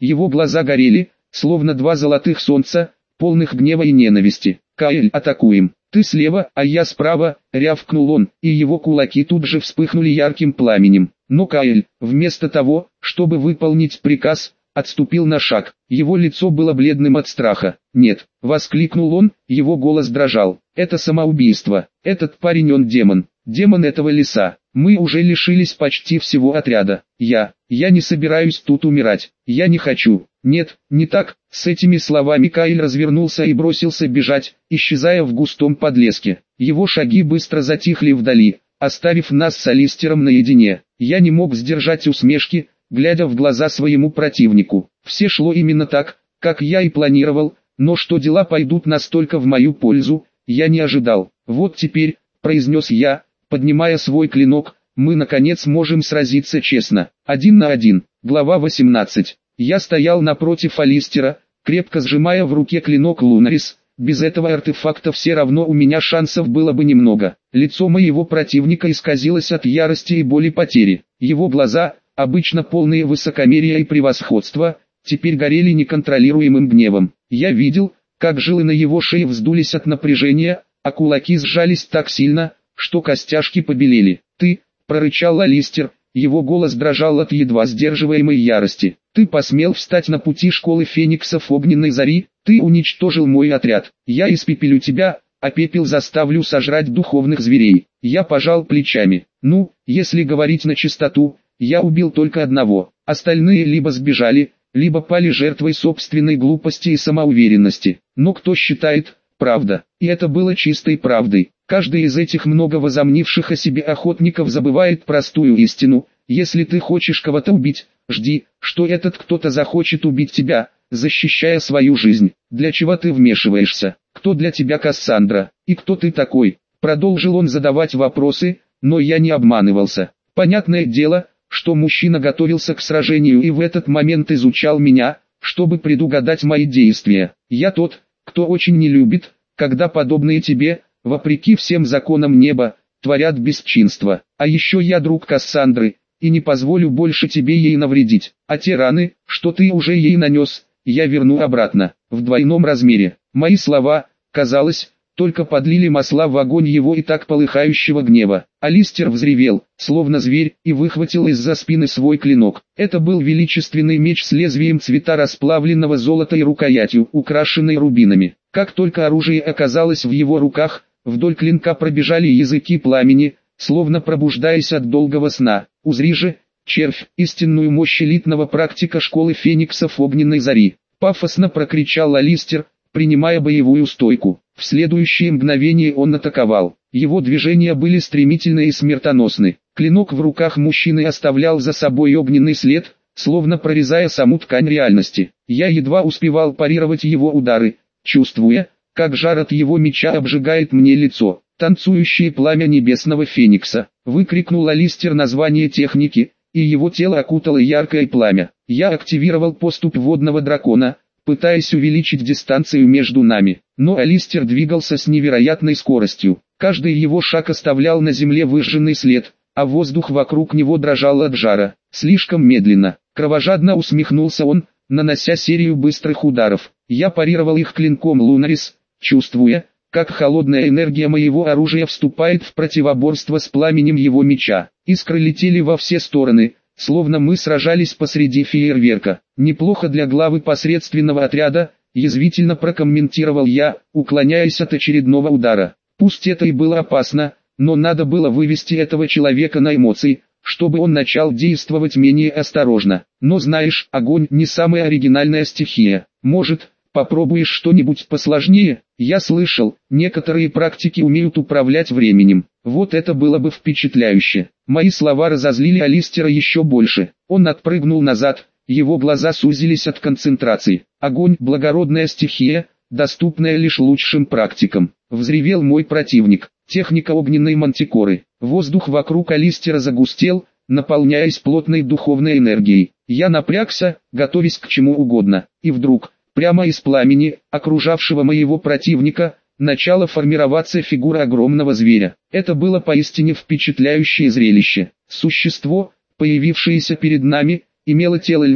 Speaker 1: Его глаза горели, словно два золотых солнца, полных гнева и ненависти. «Каэль, атакуем! Ты слева, а я справа!» — рявкнул он, и его кулаки тут же вспыхнули ярким пламенем. Но Каэль, вместо того, чтобы выполнить приказ, отступил на шаг. Его лицо было бледным от страха. «Нет!» — воскликнул он, его голос дрожал. «Это самоубийство. Этот парень он демон. Демон этого леса. Мы уже лишились почти всего отряда. Я, я не собираюсь тут умирать. Я не хочу. Нет, не так». С этими словами Каэль развернулся и бросился бежать, исчезая в густом подлеске. Его шаги быстро затихли вдали, оставив нас с Алистером наедине. Я не мог сдержать усмешки, глядя в глаза своему противнику. Все шло именно так, как я и планировал, но что дела пойдут настолько в мою пользу, я не ожидал. «Вот теперь», — произнес я, поднимая свой клинок, — «мы наконец можем сразиться честно, один на один». Глава восемнадцать. Я стоял напротив Алистера, крепко сжимая в руке клинок Лунарис. Без этого артефакта все равно у меня шансов было бы немного. Лицо моего противника исказилось от ярости и боли потери. Его глаза, обычно полные высокомерия и превосходства, теперь горели неконтролируемым гневом. Я видел, как жилы на его шее вздулись от напряжения, а кулаки сжались так сильно, что костяшки побелели. «Ты», — прорычал Алистер, его голос дрожал от едва сдерживаемой ярости. «Ты посмел встать на пути школы фениксов огненной зари, ты уничтожил мой отряд. Я испепелю тебя, а пепел заставлю сожрать духовных зверей». Я пожал плечами. «Ну, если говорить на чистоту, я убил только одного. Остальные либо сбежали, либо пали жертвой собственной глупости и самоуверенности. Но кто считает, правда?» И это было чистой правдой. Каждый из этих много возомнивших о себе охотников забывает простую истину: если ты хочешь кого-то убить, жди, что этот кто-то захочет убить тебя, защищая свою жизнь. Для чего ты вмешиваешься? Кто для тебя Кассандра? И кто ты такой? Продолжил он задавать вопросы, но я не обманывался. Понятное дело, что мужчина готовился к сражению и в этот момент изучал меня, чтобы предугадать мои действия. Я тот, кто очень не любит, когда подобные тебе, вопреки всем законам неба, творят бесчинство. А еще я друг Кассандры, и не позволю больше тебе ей навредить. А те раны, что ты уже ей нанес, я верну обратно, в двойном размере. Мои слова, казалось, только подлили масла в огонь его и так полыхающего гнева. Алистер взревел, словно зверь, и выхватил из-за спины свой клинок. Это был величественный меч с лезвием цвета расплавленного золота и рукоятью, украшенной рубинами. Как только оружие оказалось в его руках, вдоль клинка пробежали языки пламени, словно пробуждаясь от долгого сна. «Узри же, червь, истинную мощь элитного практика школы фениксов огненной зари!» Пафосно прокричал Алистер, принимая боевую стойку. В следующее мгновение он атаковал. Его движения были стремительны и смертоносны. Клинок в руках мужчины оставлял за собой огненный след, словно прорезая саму ткань реальности. Я едва успевал парировать его удары, чувствуя, как жар от его меча обжигает мне лицо. «Танцующее пламя небесного феникса!» — выкрикнул Алистер название техники, и его тело окутало яркое пламя. Я активировал поступь водного дракона, пытаясь увеличить дистанцию между нами, но Алистер двигался с невероятной скоростью. Каждый его шаг оставлял на земле выжженный след, а воздух вокруг него дрожал от жара. Слишком медленно. Кровожадно усмехнулся он, нанося серию быстрых ударов. Я парировал их клинком Лунарис, чувствуя, как холодная энергия моего оружия вступает в противоборство с пламенем его меча. Искры летели во все стороны, словно мы сражались посреди фейерверка. «Неплохо для главы посредственного отряда», — язвительно прокомментировал я, уклоняясь от очередного удара. Пусть это и было опасно, но надо было вывести этого человека на эмоции, чтобы он начал действовать менее осторожно. Но знаешь, огонь не самая оригинальная стихия. Может, попробуешь что-нибудь посложнее? Я слышал, некоторые практики умеют управлять временем. Вот это было бы впечатляюще. Мои слова разозлили Алистера еще больше. Он отпрыгнул назад, его глаза сузились от концентрации. Огонь – благородная стихия, доступная лишь лучшим практикам. Взревел мой противник. Техника огненной мантикоры. Воздух вокруг Алистера загустел, наполняясь плотной духовной энергией. Я напрягся, готовясь к чему угодно. И вдруг, прямо из пламени, окружавшего моего противника, начала формироваться фигура огромного зверя. Это было поистине впечатляющее зрелище. Существо, появившееся перед нами, имело тело льва,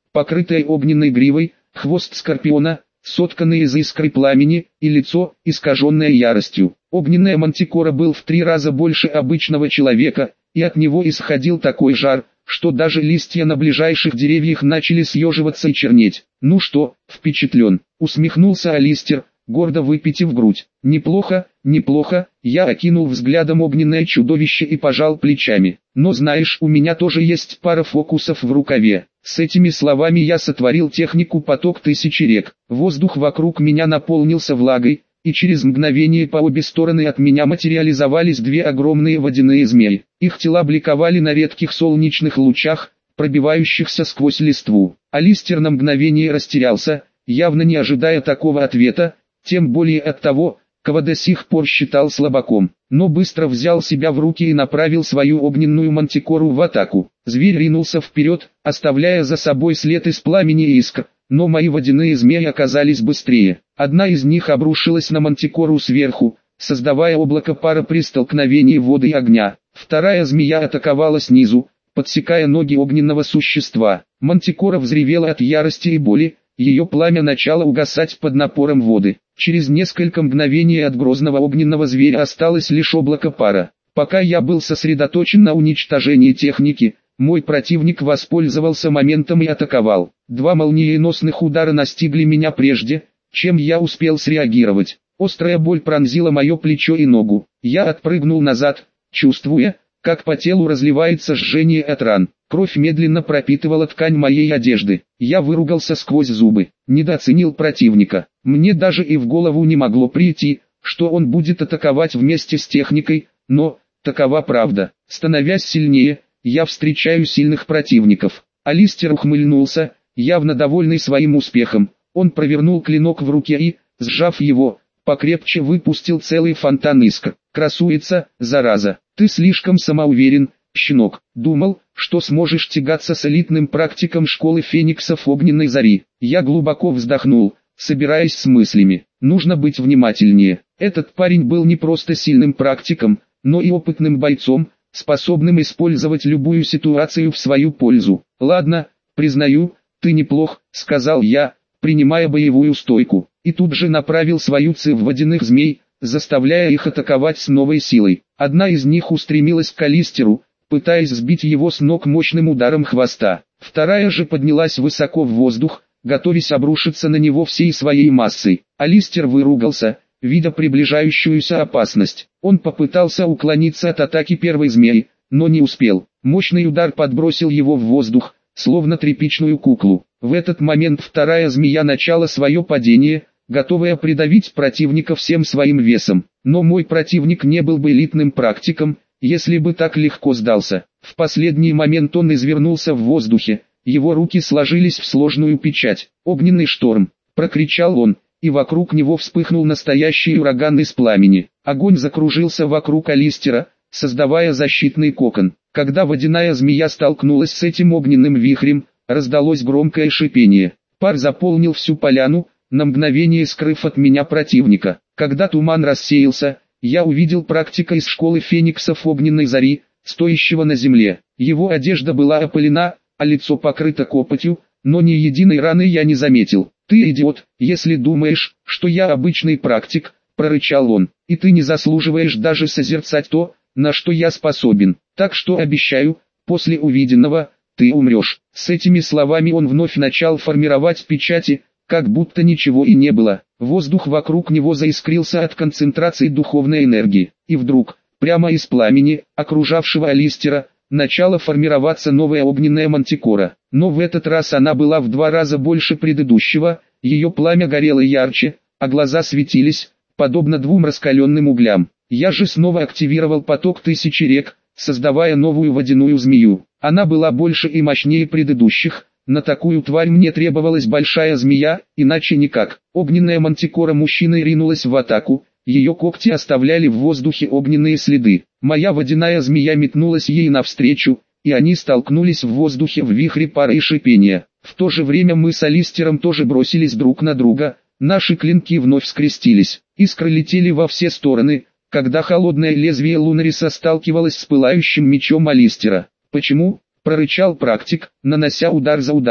Speaker 1: покрытое огненной гривой, хвост скорпиона, сотканный из искры пламени, и лицо, искаженное яростью. Огненная мантикора был в три раза больше обычного человека, и от него исходил такой жар, что даже листья на ближайших деревьях начали съеживаться и чернеть. «Ну что, впечатлен?» — усмехнулся Алистер, гордо выпитив грудь. «Неплохо, неплохо», — я окинул взглядом огненное чудовище и пожал плечами. «Но знаешь, у меня тоже есть пара фокусов в рукаве». С этими словами я сотворил технику «Поток тысячи рек». Воздух вокруг меня наполнился влагой, и через мгновение по обе стороны от меня материализовались две огромные водяные змеи. Их тела бликовали на редких солнечных лучах, пробивающихся сквозь листву. Алистер на мгновение растерялся, явно не ожидая такого ответа, тем более от того, кого до сих пор считал слабаком, но быстро взял себя в руки и направил свою огненную мантикору в атаку. Зверь ринулся вперед, оставляя за собой след из пламени и искр, но мои водяные змеи оказались быстрее. Одна из них обрушилась на мантикору сверху, создавая облако пара при столкновении воды и огня. Вторая змея атаковала снизу, подсекая ноги огненного существа. Мантикора взревела от ярости и боли, ее пламя начало угасать под напором воды. Через несколько мгновений от грозного огненного зверя осталось лишь облако пара. Пока я был сосредоточен на уничтожении техники, мой противник воспользовался моментом и атаковал. Два молниеносных удара настигли меня прежде, чем я успел среагировать. Острая боль пронзила мое плечо и ногу. Я отпрыгнул назад, чувствуя, как по телу разливается жжение от ран. Кровь медленно пропитывала ткань моей одежды. Я выругался сквозь зубы. Недооценил противника. Мне даже и в голову не могло прийти, что он будет атаковать вместе с техникой, но, такова правда. Становясь сильнее, я встречаю сильных противников. Алистер ухмыльнулся, явно довольный своим успехом. Он провернул клинок в руке и, сжав его, покрепче выпустил целый фонтан искр. «Красуется, зараза, ты слишком самоуверен, щенок. Думал, что сможешь тягаться с элитным практиком школы фениксов огненной зари». Я глубоко вздохнул, собираясь с мыслями. Нужно быть внимательнее. Этот парень был не просто сильным практиком, но и опытным бойцом, способным использовать любую ситуацию в свою пользу. «Ладно, признаю, ты неплох», — сказал я, принимая боевую стойку, и тут же направил свою ци в водяных змей, заставляя их атаковать с новой силой. Одна из них устремилась к Алистеру, пытаясь сбить его с ног мощным ударом хвоста. Вторая же поднялась высоко в воздух, готовясь обрушиться на него всей своей массой. Алистер выругался, видя приближающуюся опасность. Он попытался уклониться от атаки первой змеи, но не успел. Мощный удар подбросил его в воздух, словно тряпичную куклу. В этот момент вторая змея начала свое падение, готовая придавить противника всем своим весом. Но мой противник не был бы элитным практиком, если бы так легко сдался. В последний момент он извернулся в воздухе, его руки сложились в сложную печать. «Огненный шторм!» — прокричал он, и вокруг него вспыхнул настоящий ураган из пламени. Огонь закружился вокруг Алистера, создавая защитный кокон. Когда водяная змея столкнулась с этим огненным вихрем, раздалось громкое шипение. Пар заполнил всю поляну, на мгновение скрыв от меня противника. Когда туман рассеялся, я увидел практика из школы фениксов огненной зари, стоящего на земле. Его одежда была опалена, а лицо покрыто копотью, но ни единой раны я не заметил. «Ты идиот, если думаешь, что я обычный практик», — прорычал он, — «и ты не заслуживаешь даже созерцать то, на что я способен. Так что обещаю, после увиденного, ты умрешь». С этими словами он вновь начал формировать печати, как будто ничего и не было. Воздух вокруг него заискрился от концентрации духовной энергии. И вдруг, прямо из пламени, окружавшего Алистера, начала формироваться новая огненная мантикора. Но в этот раз она была в два раза больше предыдущего, ее пламя горело ярче, а глаза светились, подобно двум раскаленным углям. Я же снова активировал поток тысячи рек, создавая новую водяную змею. Она была больше и мощнее предыдущих. На такую тварь мне требовалась большая змея, иначе никак. Огненная мантикора мужчиной ринулась в атаку, ее когти оставляли в воздухе огненные следы. Моя водяная змея метнулась ей навстречу, и они столкнулись в воздухе в вихре пара и шипения. В то же время мы с Алистером тоже бросились друг на друга, наши клинки вновь скрестились. Искры летели во все стороны, когда холодное лезвие Лунариса сталкивалось с пылающим мечом Алистера. «Почему?» — прорычал практик, нанося удар за ударом.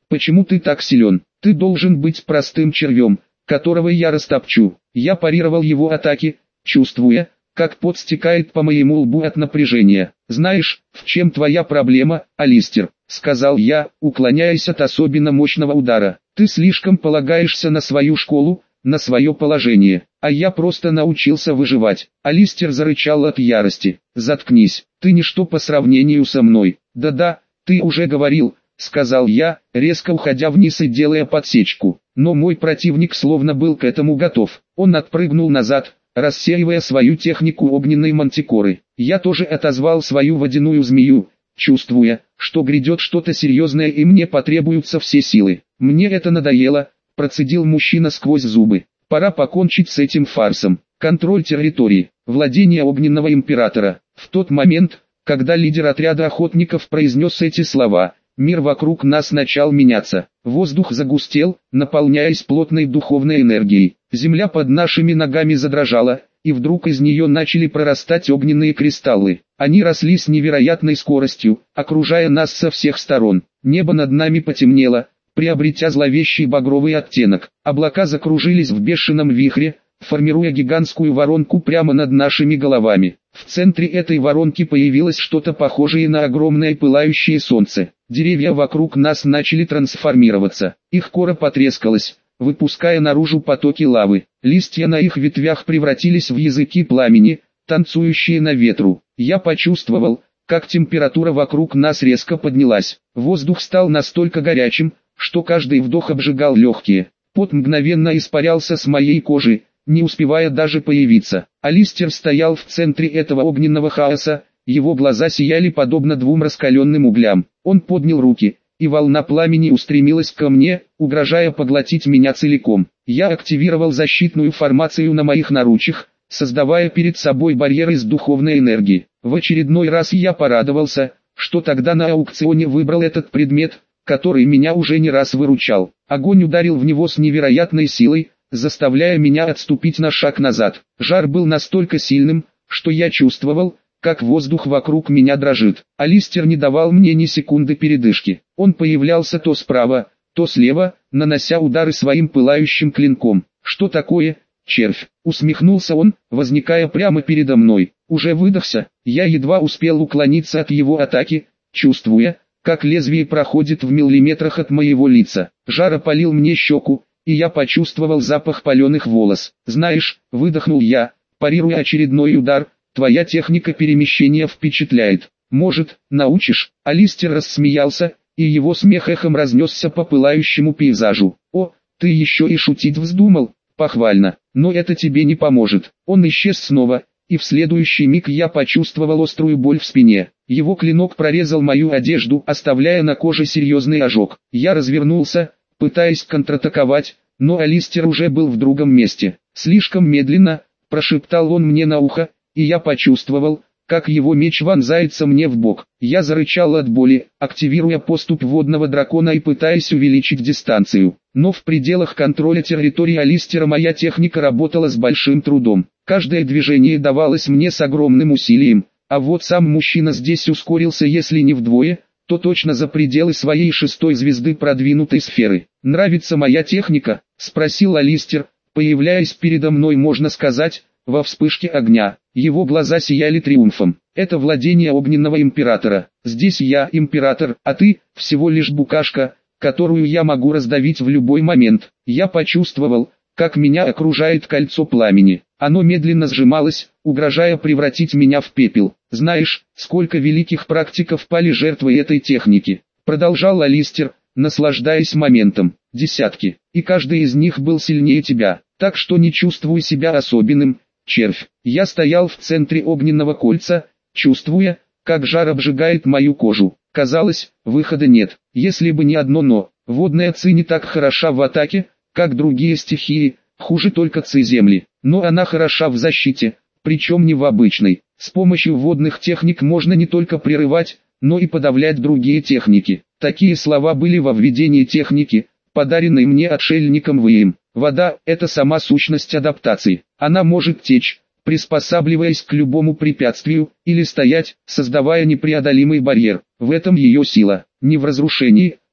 Speaker 1: Почему ты так силен? Ты должен быть простым червем, которого я растопчу. Я парировал его атаки, чувствуя, как пот стекает по моему лбу от напряжения. «Знаешь, в чем твоя проблема, Алистер?» — сказал я, уклоняясь от особенно мощного удара. «Ты слишком полагаешься на свою школу, на свое положение, а я просто научился выживать». Алистер зарычал от ярости. «Заткнись, ты ничто по сравнению со мной». «Да-да, ты уже говорил», — сказал я, резко уходя вниз и делая подсечку. Но мой противник словно был к этому готов. Он отпрыгнул назад, рассеивая свою технику огненной мантикоры. Я тоже отозвал свою водяную змею, чувствуя, что грядет что-то серьезное и мне потребуются все силы. «Мне это надоело», — процедил мужчина сквозь зубы. «Пора покончить с этим фарсом». Контроль территории, владение огненного императора. В тот момент, когда лидер отряда охотников произнес эти слова, мир вокруг нас начал меняться. Воздух загустел, наполняясь плотной духовной энергией. Земля под нашими ногами задрожала, и вдруг из нее начали прорастать огненные кристаллы. Они росли с невероятной скоростью, окружая нас со всех сторон. Небо над нами потемнело, приобретя зловещий багровый оттенок. Облака закружились в бешеном вихре, формируя гигантскую воронку прямо над нашими головами. В центре этой воронки появилось что-то похожее на огромное пылающее солнце. Деревья вокруг нас начали трансформироваться. Их кора потрескалась, выпуская наружу потоки лавы. Листья на их ветвях превратились в языки пламени, танцующие на ветру. Я почувствовал, как температура вокруг нас резко поднялась. Воздух стал настолько горячим, что каждый вдох обжигал легкие. Пот мгновенно испарялся с моей кожи, не успевая даже появиться. Алистер стоял в центре этого огненного хаоса, его глаза сияли подобно двум раскаленным углям. Он поднял руки, и волна пламени устремилась ко мне, угрожая поглотить меня целиком. Я активировал защитную формацию на моих наручьях, создавая перед собой барьер из духовной энергии. В очередной раз я порадовался, что тогда на аукционе выбрал этот предмет, который меня уже не раз выручал. Огонь ударил в него с невероятной силой, заставляя меня отступить на шаг назад. Жар был настолько сильным, что я чувствовал, как воздух вокруг меня дрожит. Алистер не давал мне ни секунды передышки. Он появлялся то справа, то слева, нанося удары своим пылающим клинком. «Что такое, червь?» — усмехнулся он, возникая прямо передо мной. Уже выдохся, я едва успел уклониться от его атаки, чувствуя, как лезвие проходит в миллиметрах от моего лица. Жар опалил мне щеку, и я почувствовал запах паленых волос. «Знаешь», — выдохнул я, парируя очередной удар, «твоя техника перемещения впечатляет. Может, научишь?» Алистер рассмеялся, и его смех эхом разнесся по пылающему пейзажу. «О, ты еще и шутить вздумал? Похвально, но это тебе не поможет». Он исчез снова, и в следующий миг я почувствовал острую боль в спине. Его клинок прорезал мою одежду, оставляя на коже серьезный ожог. Я развернулся, пытаясь контратаковать, но Алистер уже был в другом месте. «Слишком медленно», — прошептал он мне на ухо, и я почувствовал, как его меч вонзается мне в бок. Я зарычал от боли, активируя поступь водного дракона и пытаясь увеличить дистанцию. Но в пределах контроля территории Алистера моя техника работала с большим трудом. Каждое движение давалось мне с огромным усилием, а вот сам мужчина здесь ускорился, если не вдвое, то точно за пределы своей шестой звезды продвинутой сферы. «Нравится моя техника?» — спросил Алистер, появляясь передо мной, можно сказать, во вспышке огня. Его глаза сияли триумфом. «Это владение огненного императора. Здесь я император, а ты всего лишь букашка, которую я могу раздавить в любой момент». Я почувствовал, как меня окружает кольцо пламени. Оно медленно сжималось, угрожая превратить меня в пепел. «Знаешь, сколько великих практиков пали жертвой этой техники?» Продолжал Алистер, наслаждаясь моментом. «Десятки, и каждый из них был сильнее тебя, так что не чувствуй себя особенным, червь». Я стоял в центре огненного кольца, чувствуя, как жар обжигает мою кожу. Казалось, выхода нет, если бы не одно «но». Водная ци не так хороша в атаке, как другие стихии, хуже только ци земли, но она хороша в защите, причем не в обычной. С помощью водных техник можно не только прерывать, но и подавлять другие техники. Такие слова были во введении техники, подаренной мне отшельником Вэем. Вода – это сама сущность адаптации. Она может течь, приспосабливаясь к любому препятствию, или стоять, создавая непреодолимый барьер. В этом ее сила. Не в разрушении,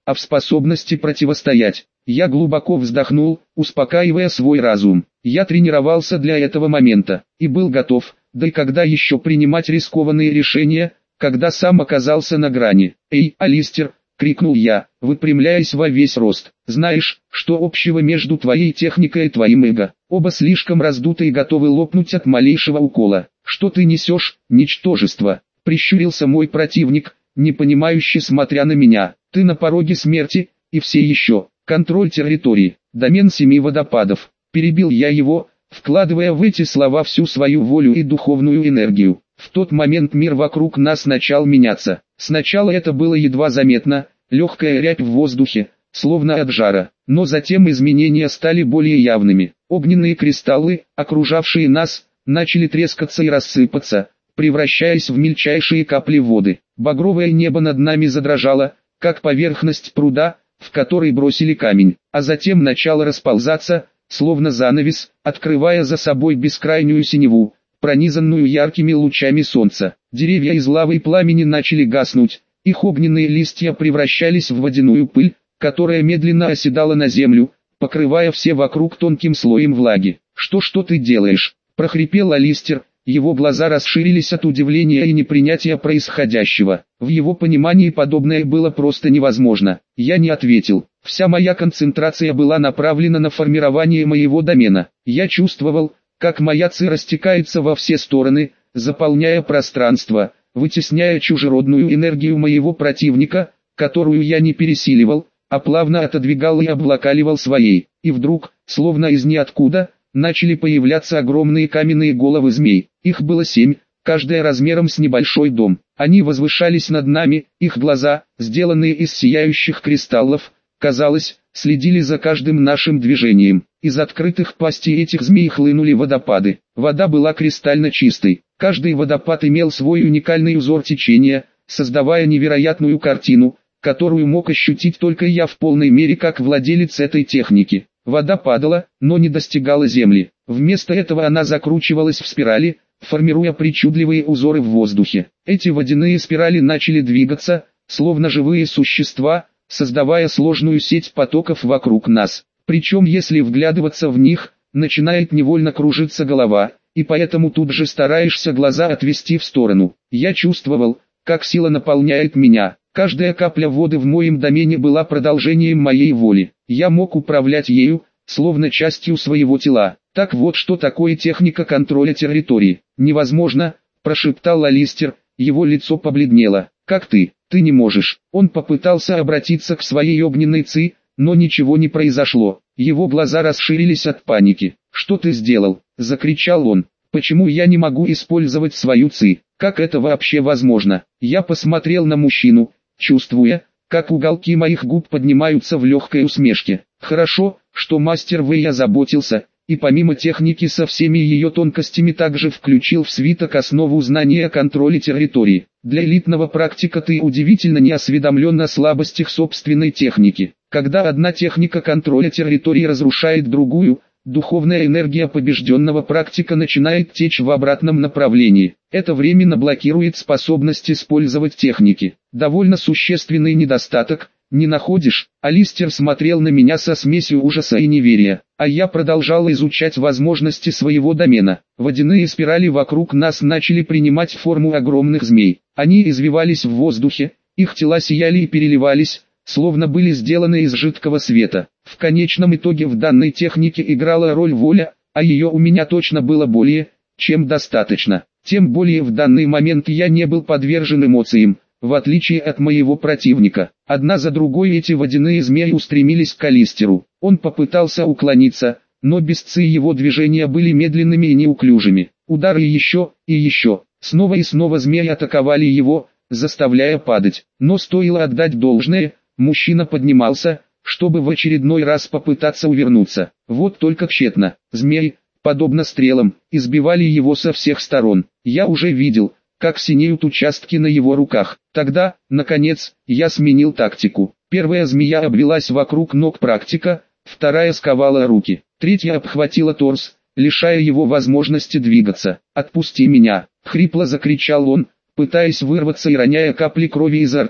Speaker 1: а в способности противостоять. Я глубоко вздохнул, успокаивая свой разум. Я тренировался для этого момента, и был готов, да и когда еще принимать рискованные решения, когда сам оказался на грани. «Эй, Алистер!» — крикнул я, выпрямляясь во весь рост. «Знаешь, что общего между твоей техникой и твоим эго? Оба слишком раздуты и готовы лопнуть от малейшего укола. Что ты несешь, ничтожество?» — прищурился мой противник, непонимающе смотря на меня. «Ты на пороге смерти, и все еще. Контроль территории, домен семи водопадов». Перебил я его, вкладывая в эти слова всю свою волю и духовную энергию. В тот момент мир вокруг нас начал меняться. Сначала это было едва заметно, легкая рябь в воздухе, словно от жара. Но затем изменения стали более явными. Огненные кристаллы, окружавшие нас, начали трескаться и рассыпаться, превращаясь в мельчайшие капли воды. Багровое небо над нами задрожало, как поверхность пруда, в который бросили камень, а затем начало расползаться, словно занавес, открывая за собой бескрайнюю синеву, пронизанную яркими лучами солнца. Деревья из лавы и пламени начали гаснуть, их огненные листья превращались в водяную пыль, которая медленно оседала на землю, покрывая все вокруг тонким слоем влаги. «Что что ты делаешь?» – прохрипел Алистер. Его глаза расширились от удивления и непринятия происходящего. В его понимании подобное было просто невозможно. Я не ответил. Вся моя концентрация была направлена на формирование моего домена. Я чувствовал, как моя ци растекается во все стороны, заполняя пространство, вытесняя чужеродную энергию моего противника, которую я не пересиливал, а плавно отодвигал и облакаливал своей. И вдруг, словно из ниоткуда, начали появляться огромные каменные головы змей. Их было семь, каждая размером с небольшой дом. Они возвышались над нами, их глаза, сделанные из сияющих кристаллов, казалось, следили за каждым нашим движением. Из открытых пастей этих змей хлынули водопады. Вода была кристально чистой. Каждый водопад имел свой уникальный узор течения, создавая невероятную картину, которую мог ощутить только я в полной мере как владелец этой техники. Вода падала, но не достигала земли. Вместо этого она закручивалась в спирали, формируя причудливые узоры в воздухе. Эти водяные спирали начали двигаться, словно живые существа, создавая сложную сеть потоков вокруг нас. Причем если вглядываться в них, начинает невольно кружиться голова, и поэтому тут же стараешься глаза отвести в сторону. Я чувствовал, как сила наполняет меня. Каждая капля воды в моем домене была продолжением моей воли. Я мог управлять ею, словно частью своего тела. Так вот что такое техника контроля территории. «Невозможно», – прошептал Алистер, его лицо побледнело. «Как ты? Ты не можешь». Он попытался обратиться к своей огненной ци, но ничего не произошло. Его глаза расширились от паники. «Что ты сделал?» – закричал он. «Почему я не могу использовать свою ци? Как это вообще возможно?» Я посмотрел на мужчину, чувствуя, как уголки моих губ поднимаются в легкой усмешке. Хорошо, что мастер Вэй озаботился, и помимо техники со всеми ее тонкостями также включил в свиток основу знания о контроле территории. Для элитного практика ты удивительно не осведомлен о слабостях собственной техники. Когда одна техника контроля территории разрушает другую, духовная энергия побежденного практика начинает течь в обратном направлении. Это временно блокирует способность использовать техники. Довольно существенный недостаток, не находишь? Алистер смотрел на меня со смесью ужаса и неверия, а я продолжал изучать возможности своего домена. Водяные спирали вокруг нас начали принимать форму огромных змей. Они извивались в воздухе, их тела сияли и переливались, словно были сделаны из жидкого света. В конечном итоге в данной технике играла роль воля, а ее у меня точно было более, чем достаточно. Тем более в данный момент я не был подвержен эмоциям, в отличие от моего противника. Одна за другой эти водяные змеи устремились к Алистеру. Он попытался уклониться, но без ци его движения были медленными и неуклюжими. Удары еще, и еще. Снова и снова змеи атаковали его, заставляя падать. Но стоило отдать должное, мужчина поднимался, чтобы в очередной раз попытаться увернуться. Вот только тщетно. Змеи, подобно стрелам, избивали его со всех сторон. Я уже видел, как синеют участки на его руках. Тогда, наконец, я сменил тактику. Первая змея обвелась вокруг ног практика, вторая сковала руки, третья обхватила торс, лишая его возможности двигаться. «Отпусти меня!» — хрипло закричал он, пытаясь вырваться и роняя капли крови изо рта.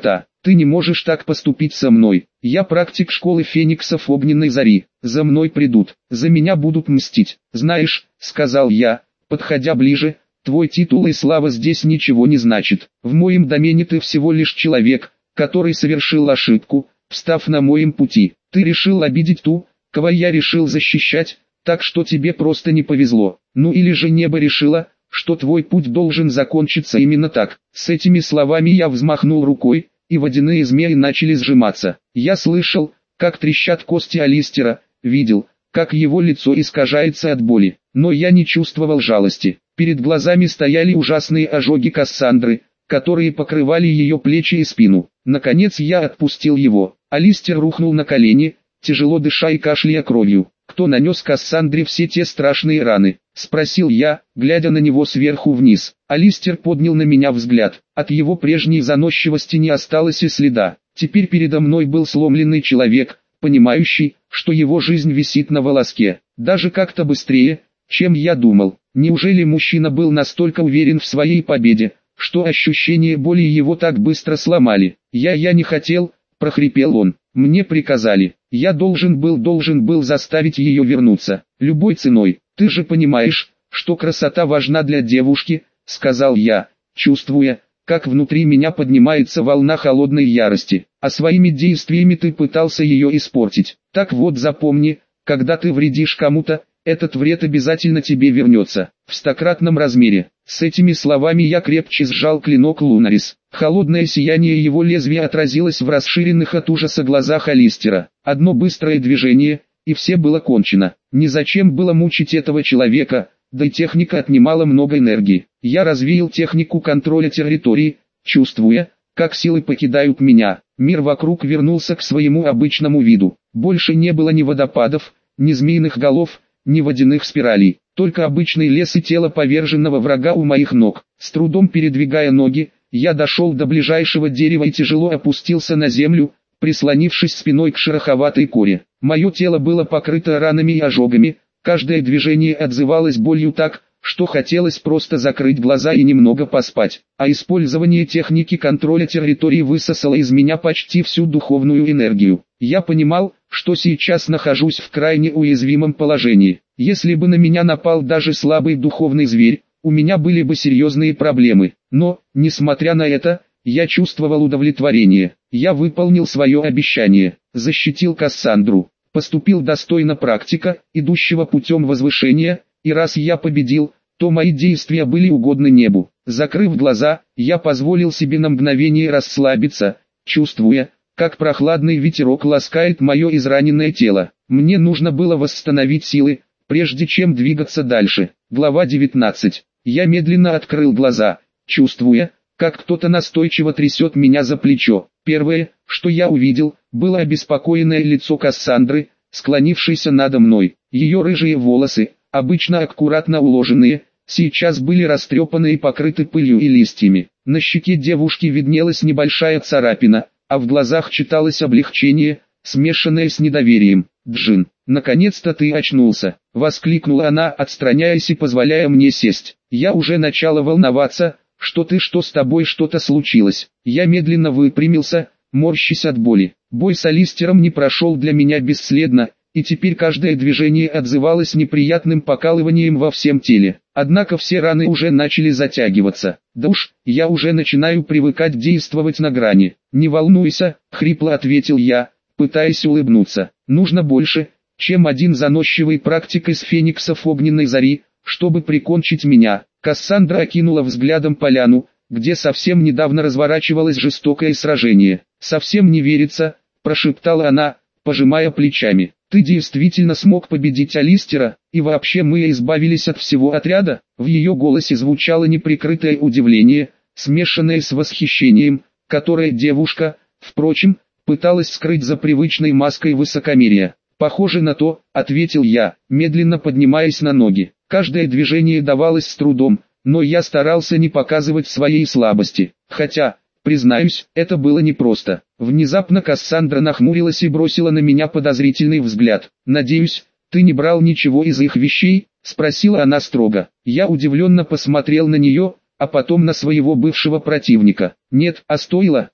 Speaker 1: Ты не можешь так поступить со мной. Я практик школы фениксов огненной зари. За мной придут, за меня будут мстить. Знаешь, сказал я, подходя ближе, твой титул и слава здесь ничего не значит. В моем домене ты всего лишь человек, который совершил ошибку, встав на моем пути. Ты решил обидеть ту, кого я решил защищать, так что тебе просто не повезло. Ну или же небо решило, что твой путь должен закончиться именно так. С этими словами я взмахнул рукой, и водяные змеи начали сжиматься. Я слышал, как трещат кости Алистера, видел, как его лицо искажается от боли, но я не чувствовал жалости. Перед глазами стояли ужасные ожоги Кассандры, которые покрывали ее плечи и спину. Наконец я отпустил его. Алистер рухнул на колени, тяжело дыша и кашляя кровью. «Кто нанес Кассандре все те страшные раны?» — спросил я, глядя на него сверху вниз. Алистер поднял на меня взгляд. От его прежней заносчивости не осталось и следа. Теперь передо мной был сломленный человек, понимающий, что его жизнь висит на волоске. Даже как-то быстрее, чем я думал. Неужели мужчина был настолько уверен в своей победе, что ощущение боли его так быстро сломали? «Я я не хотел», — прохрипел он. «Мне приказали. Я должен был должен был заставить ее вернуться. Любой ценой. Ты же понимаешь, что красота важна для девушки», — сказал я, чувствуя, как внутри меня поднимается волна холодной ярости. «А своими действиями ты пытался ее испортить. Так вот запомни, когда ты вредишь кому-то, этот вред обязательно тебе вернется, в стократном размере». С этими словами я крепче сжал клинок Лунарис. Холодное сияние его лезвия отразилось в расширенных от ужаса глазах Алистера. Одно быстрое движение, и все было кончено. Незачем было мучить этого человека, да и техника отнимала много энергии. Я развеял технику контроля территории, чувствуя, как силы покидают меня. Мир вокруг вернулся к своему обычному виду. Больше не было ни водопадов, ни змеиных голов, ни водяных спиралей. Только обычный лес и тело поверженного врага у моих ног. С трудом передвигая ноги, я дошел до ближайшего дерева и тяжело опустился на землю, прислонившись спиной к шероховатой коре. Мое тело было покрыто ранами и ожогами, каждое движение отзывалось болью так, что хотелось просто закрыть глаза и немного поспать. А использование техники контроля территории высосало из меня почти всю духовную энергию. Я понимал, что сейчас нахожусь в крайне уязвимом положении. Если бы на меня напал даже слабый духовный зверь, у меня были бы серьезные проблемы. Но, несмотря на это, я чувствовал удовлетворение. Я выполнил свое обещание, защитил Кассандру, поступил достойно практика, идущего путем возвышения, и раз я победил, то мои действия были угодны небу. Закрыв глаза, я позволил себе на мгновение расслабиться, чувствуя, как прохладный ветерок ласкает мое израненное тело. Мне нужно было восстановить силы, прежде чем двигаться дальше. Глава девятнадцать. Я медленно открыл глаза, чувствуя, как кто-то настойчиво трясет меня за плечо. Первое, что я увидел, было обеспокоенное лицо Кассандры, склонившейся надо мной. Ее рыжие волосы, обычно аккуратно уложенные, сейчас были растрепаны и покрыты пылью и листьями. На щеке девушки виднелась небольшая царапина, а в глазах читалось облегчение, смешанное с недоверием. «Джин, наконец-то ты очнулся!» — воскликнула она, отстраняясь и позволяя мне сесть. «Я уже начала волноваться, что ты что с тобой что-то случилось». Я медленно выпрямился, морщась от боли. Бой с Алистером не прошел для меня бесследно, и теперь каждое движение отзывалось неприятным покалыванием во всем теле. Однако все раны уже начали затягиваться. «Да уж, я уже начинаю привыкать действовать на грани». «Не волнуйся», — хрипло ответил я, пытаясь улыбнуться. «Нужно больше, чем один заносчивый практик из фениксов огненной зари, чтобы прикончить меня». Кассандра окинула взглядом поляну, где совсем недавно разворачивалось жестокое сражение. «Совсем не верится», — прошептала она, пожимая плечами. «Ты действительно смог победить Алистера, и вообще мы избавились от всего отряда?» В ее голосе звучало неприкрытое удивление, смешанное с восхищением, которое девушка, впрочем, пыталась скрыть за привычной маской высокомерия. «Похоже на то», — ответил я, медленно поднимаясь на ноги. Каждое движение давалось с трудом, но я старался не показывать своей слабости. Хотя, признаюсь, это было непросто. Внезапно Кассандра нахмурилась и бросила на меня подозрительный взгляд. «Надеюсь, ты не брал ничего из их вещей?» — спросила она строго. Я удивленно посмотрел на нее, а потом на своего бывшего противника. «Нет, а стоило?»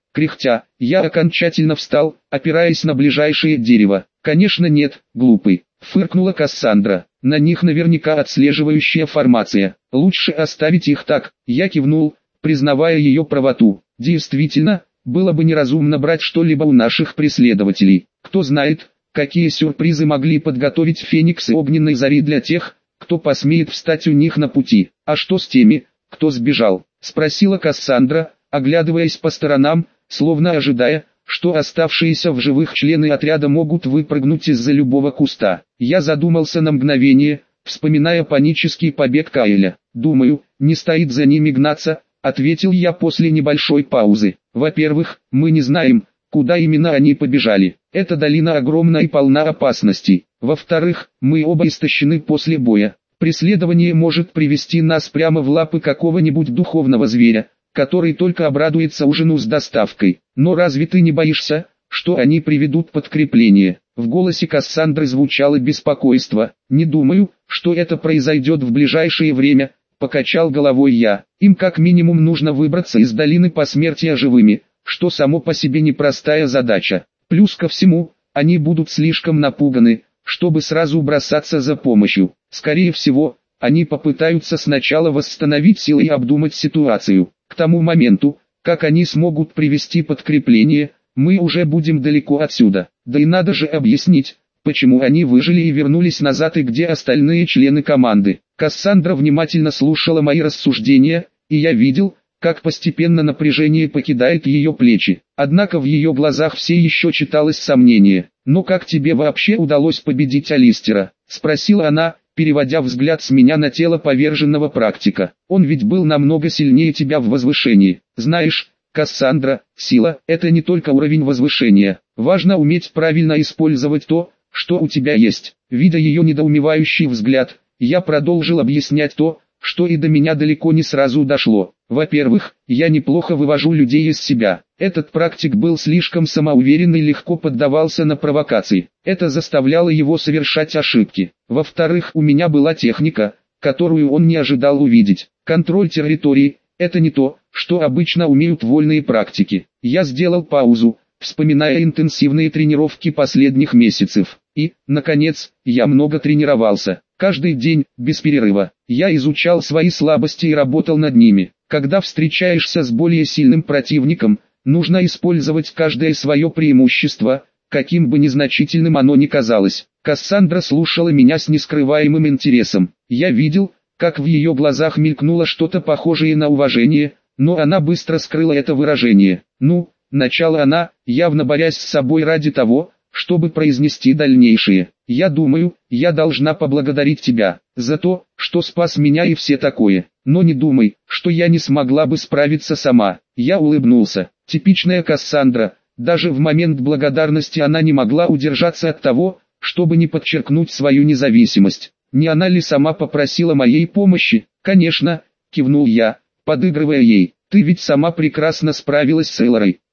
Speaker 1: Кряхтя, я окончательно встал, опираясь на ближайшее дерево. «Конечно нет, глупый», — фыркнула Кассандра. «На них наверняка отслеживающая формация. Лучше оставить их так». Я кивнул, признавая ее правоту. Действительно, было бы неразумно брать что-либо у наших преследователей. Кто знает, какие сюрпризы могли подготовить фениксы огненной зари для тех, кто посмеет встать у них на пути. «А что с теми, кто сбежал?» — спросила Кассандра, оглядываясь по сторонам, словно ожидая, что оставшиеся в живых члены отряда могут выпрыгнуть из-за любого куста. Я задумался на мгновение, вспоминая панический побег Каэля. «Думаю, не стоит за ними гнаться», — ответил я после небольшой паузы. «Во-первых, мы не знаем, куда именно они побежали. Эта долина огромна и полна опасностей. Во-вторых, мы оба истощены после боя. Преследование может привести нас прямо в лапы какого-нибудь духовного зверя, который только обрадуется ужину с доставкой. Но разве ты не боишься, что они приведут подкрепление?» В голосе Кассандры звучало беспокойство. «Не думаю, что это произойдет в ближайшее время», — покачал головой я. «Им как минимум нужно выбраться из долины посмертия живыми, что само по себе непростая задача. Плюс ко всему, они будут слишком напуганы, чтобы сразу бросаться за помощью. Скорее всего, они попытаются сначала восстановить силы и обдумать ситуацию. К тому моменту, как они смогут привести подкрепление, мы уже будем далеко отсюда. Да и надо же объяснить, почему они выжили и вернулись назад и где остальные члены команды». Кассандра внимательно слушала мои рассуждения, и я видел, как постепенно напряжение покидает ее плечи. Однако в ее глазах все еще читалось сомнение. «Но как тебе вообще удалось победить Алистера?» — спросила она, переводя взгляд с меня на тело поверженного практика. «Он ведь был намного сильнее тебя в возвышении. Знаешь, Кассандра, сила — это не только уровень возвышения. Важно уметь правильно использовать то, что у тебя есть». Видя ее недоумевающий взгляд, я продолжил объяснять то, что и до меня далеко не сразу дошло. Во-первых, я неплохо вывожу людей из себя. Этот практик был слишком самоуверен и легко поддавался на провокации. Это заставляло его совершать ошибки. Во-вторых, у меня была техника, которую он не ожидал увидеть. Контроль территории – это не то, что обычно умеют вольные практики. Я сделал паузу, вспоминая интенсивные тренировки последних месяцев. И, наконец, я много тренировался. Каждый день, без перерыва, я изучал свои слабости и работал над ними. Когда встречаешься с более сильным противником, нужно использовать каждое свое преимущество, каким бы незначительным оно ни казалось. Кассандра слушала меня с нескрываемым интересом. Я видел, как в ее глазах мелькнуло что-то похожее на уважение, но она быстро скрыла это выражение. «Ну», — начала она, явно борясь с собой ради того, чтобы произнести дальнейшее. «Я думаю, я должна поблагодарить тебя за то, что спас меня и все такое. Но не думай, что я не смогла бы справиться сама». Я улыбнулся. Типичная Кассандра. Даже в момент благодарности она не могла удержаться от того, чтобы не подчеркнуть свою независимость. Не она ли сама попросила моей помощи? «Конечно», — кивнул я, подыгрывая ей. «Ты ведь сама прекрасно справилась с Элорой.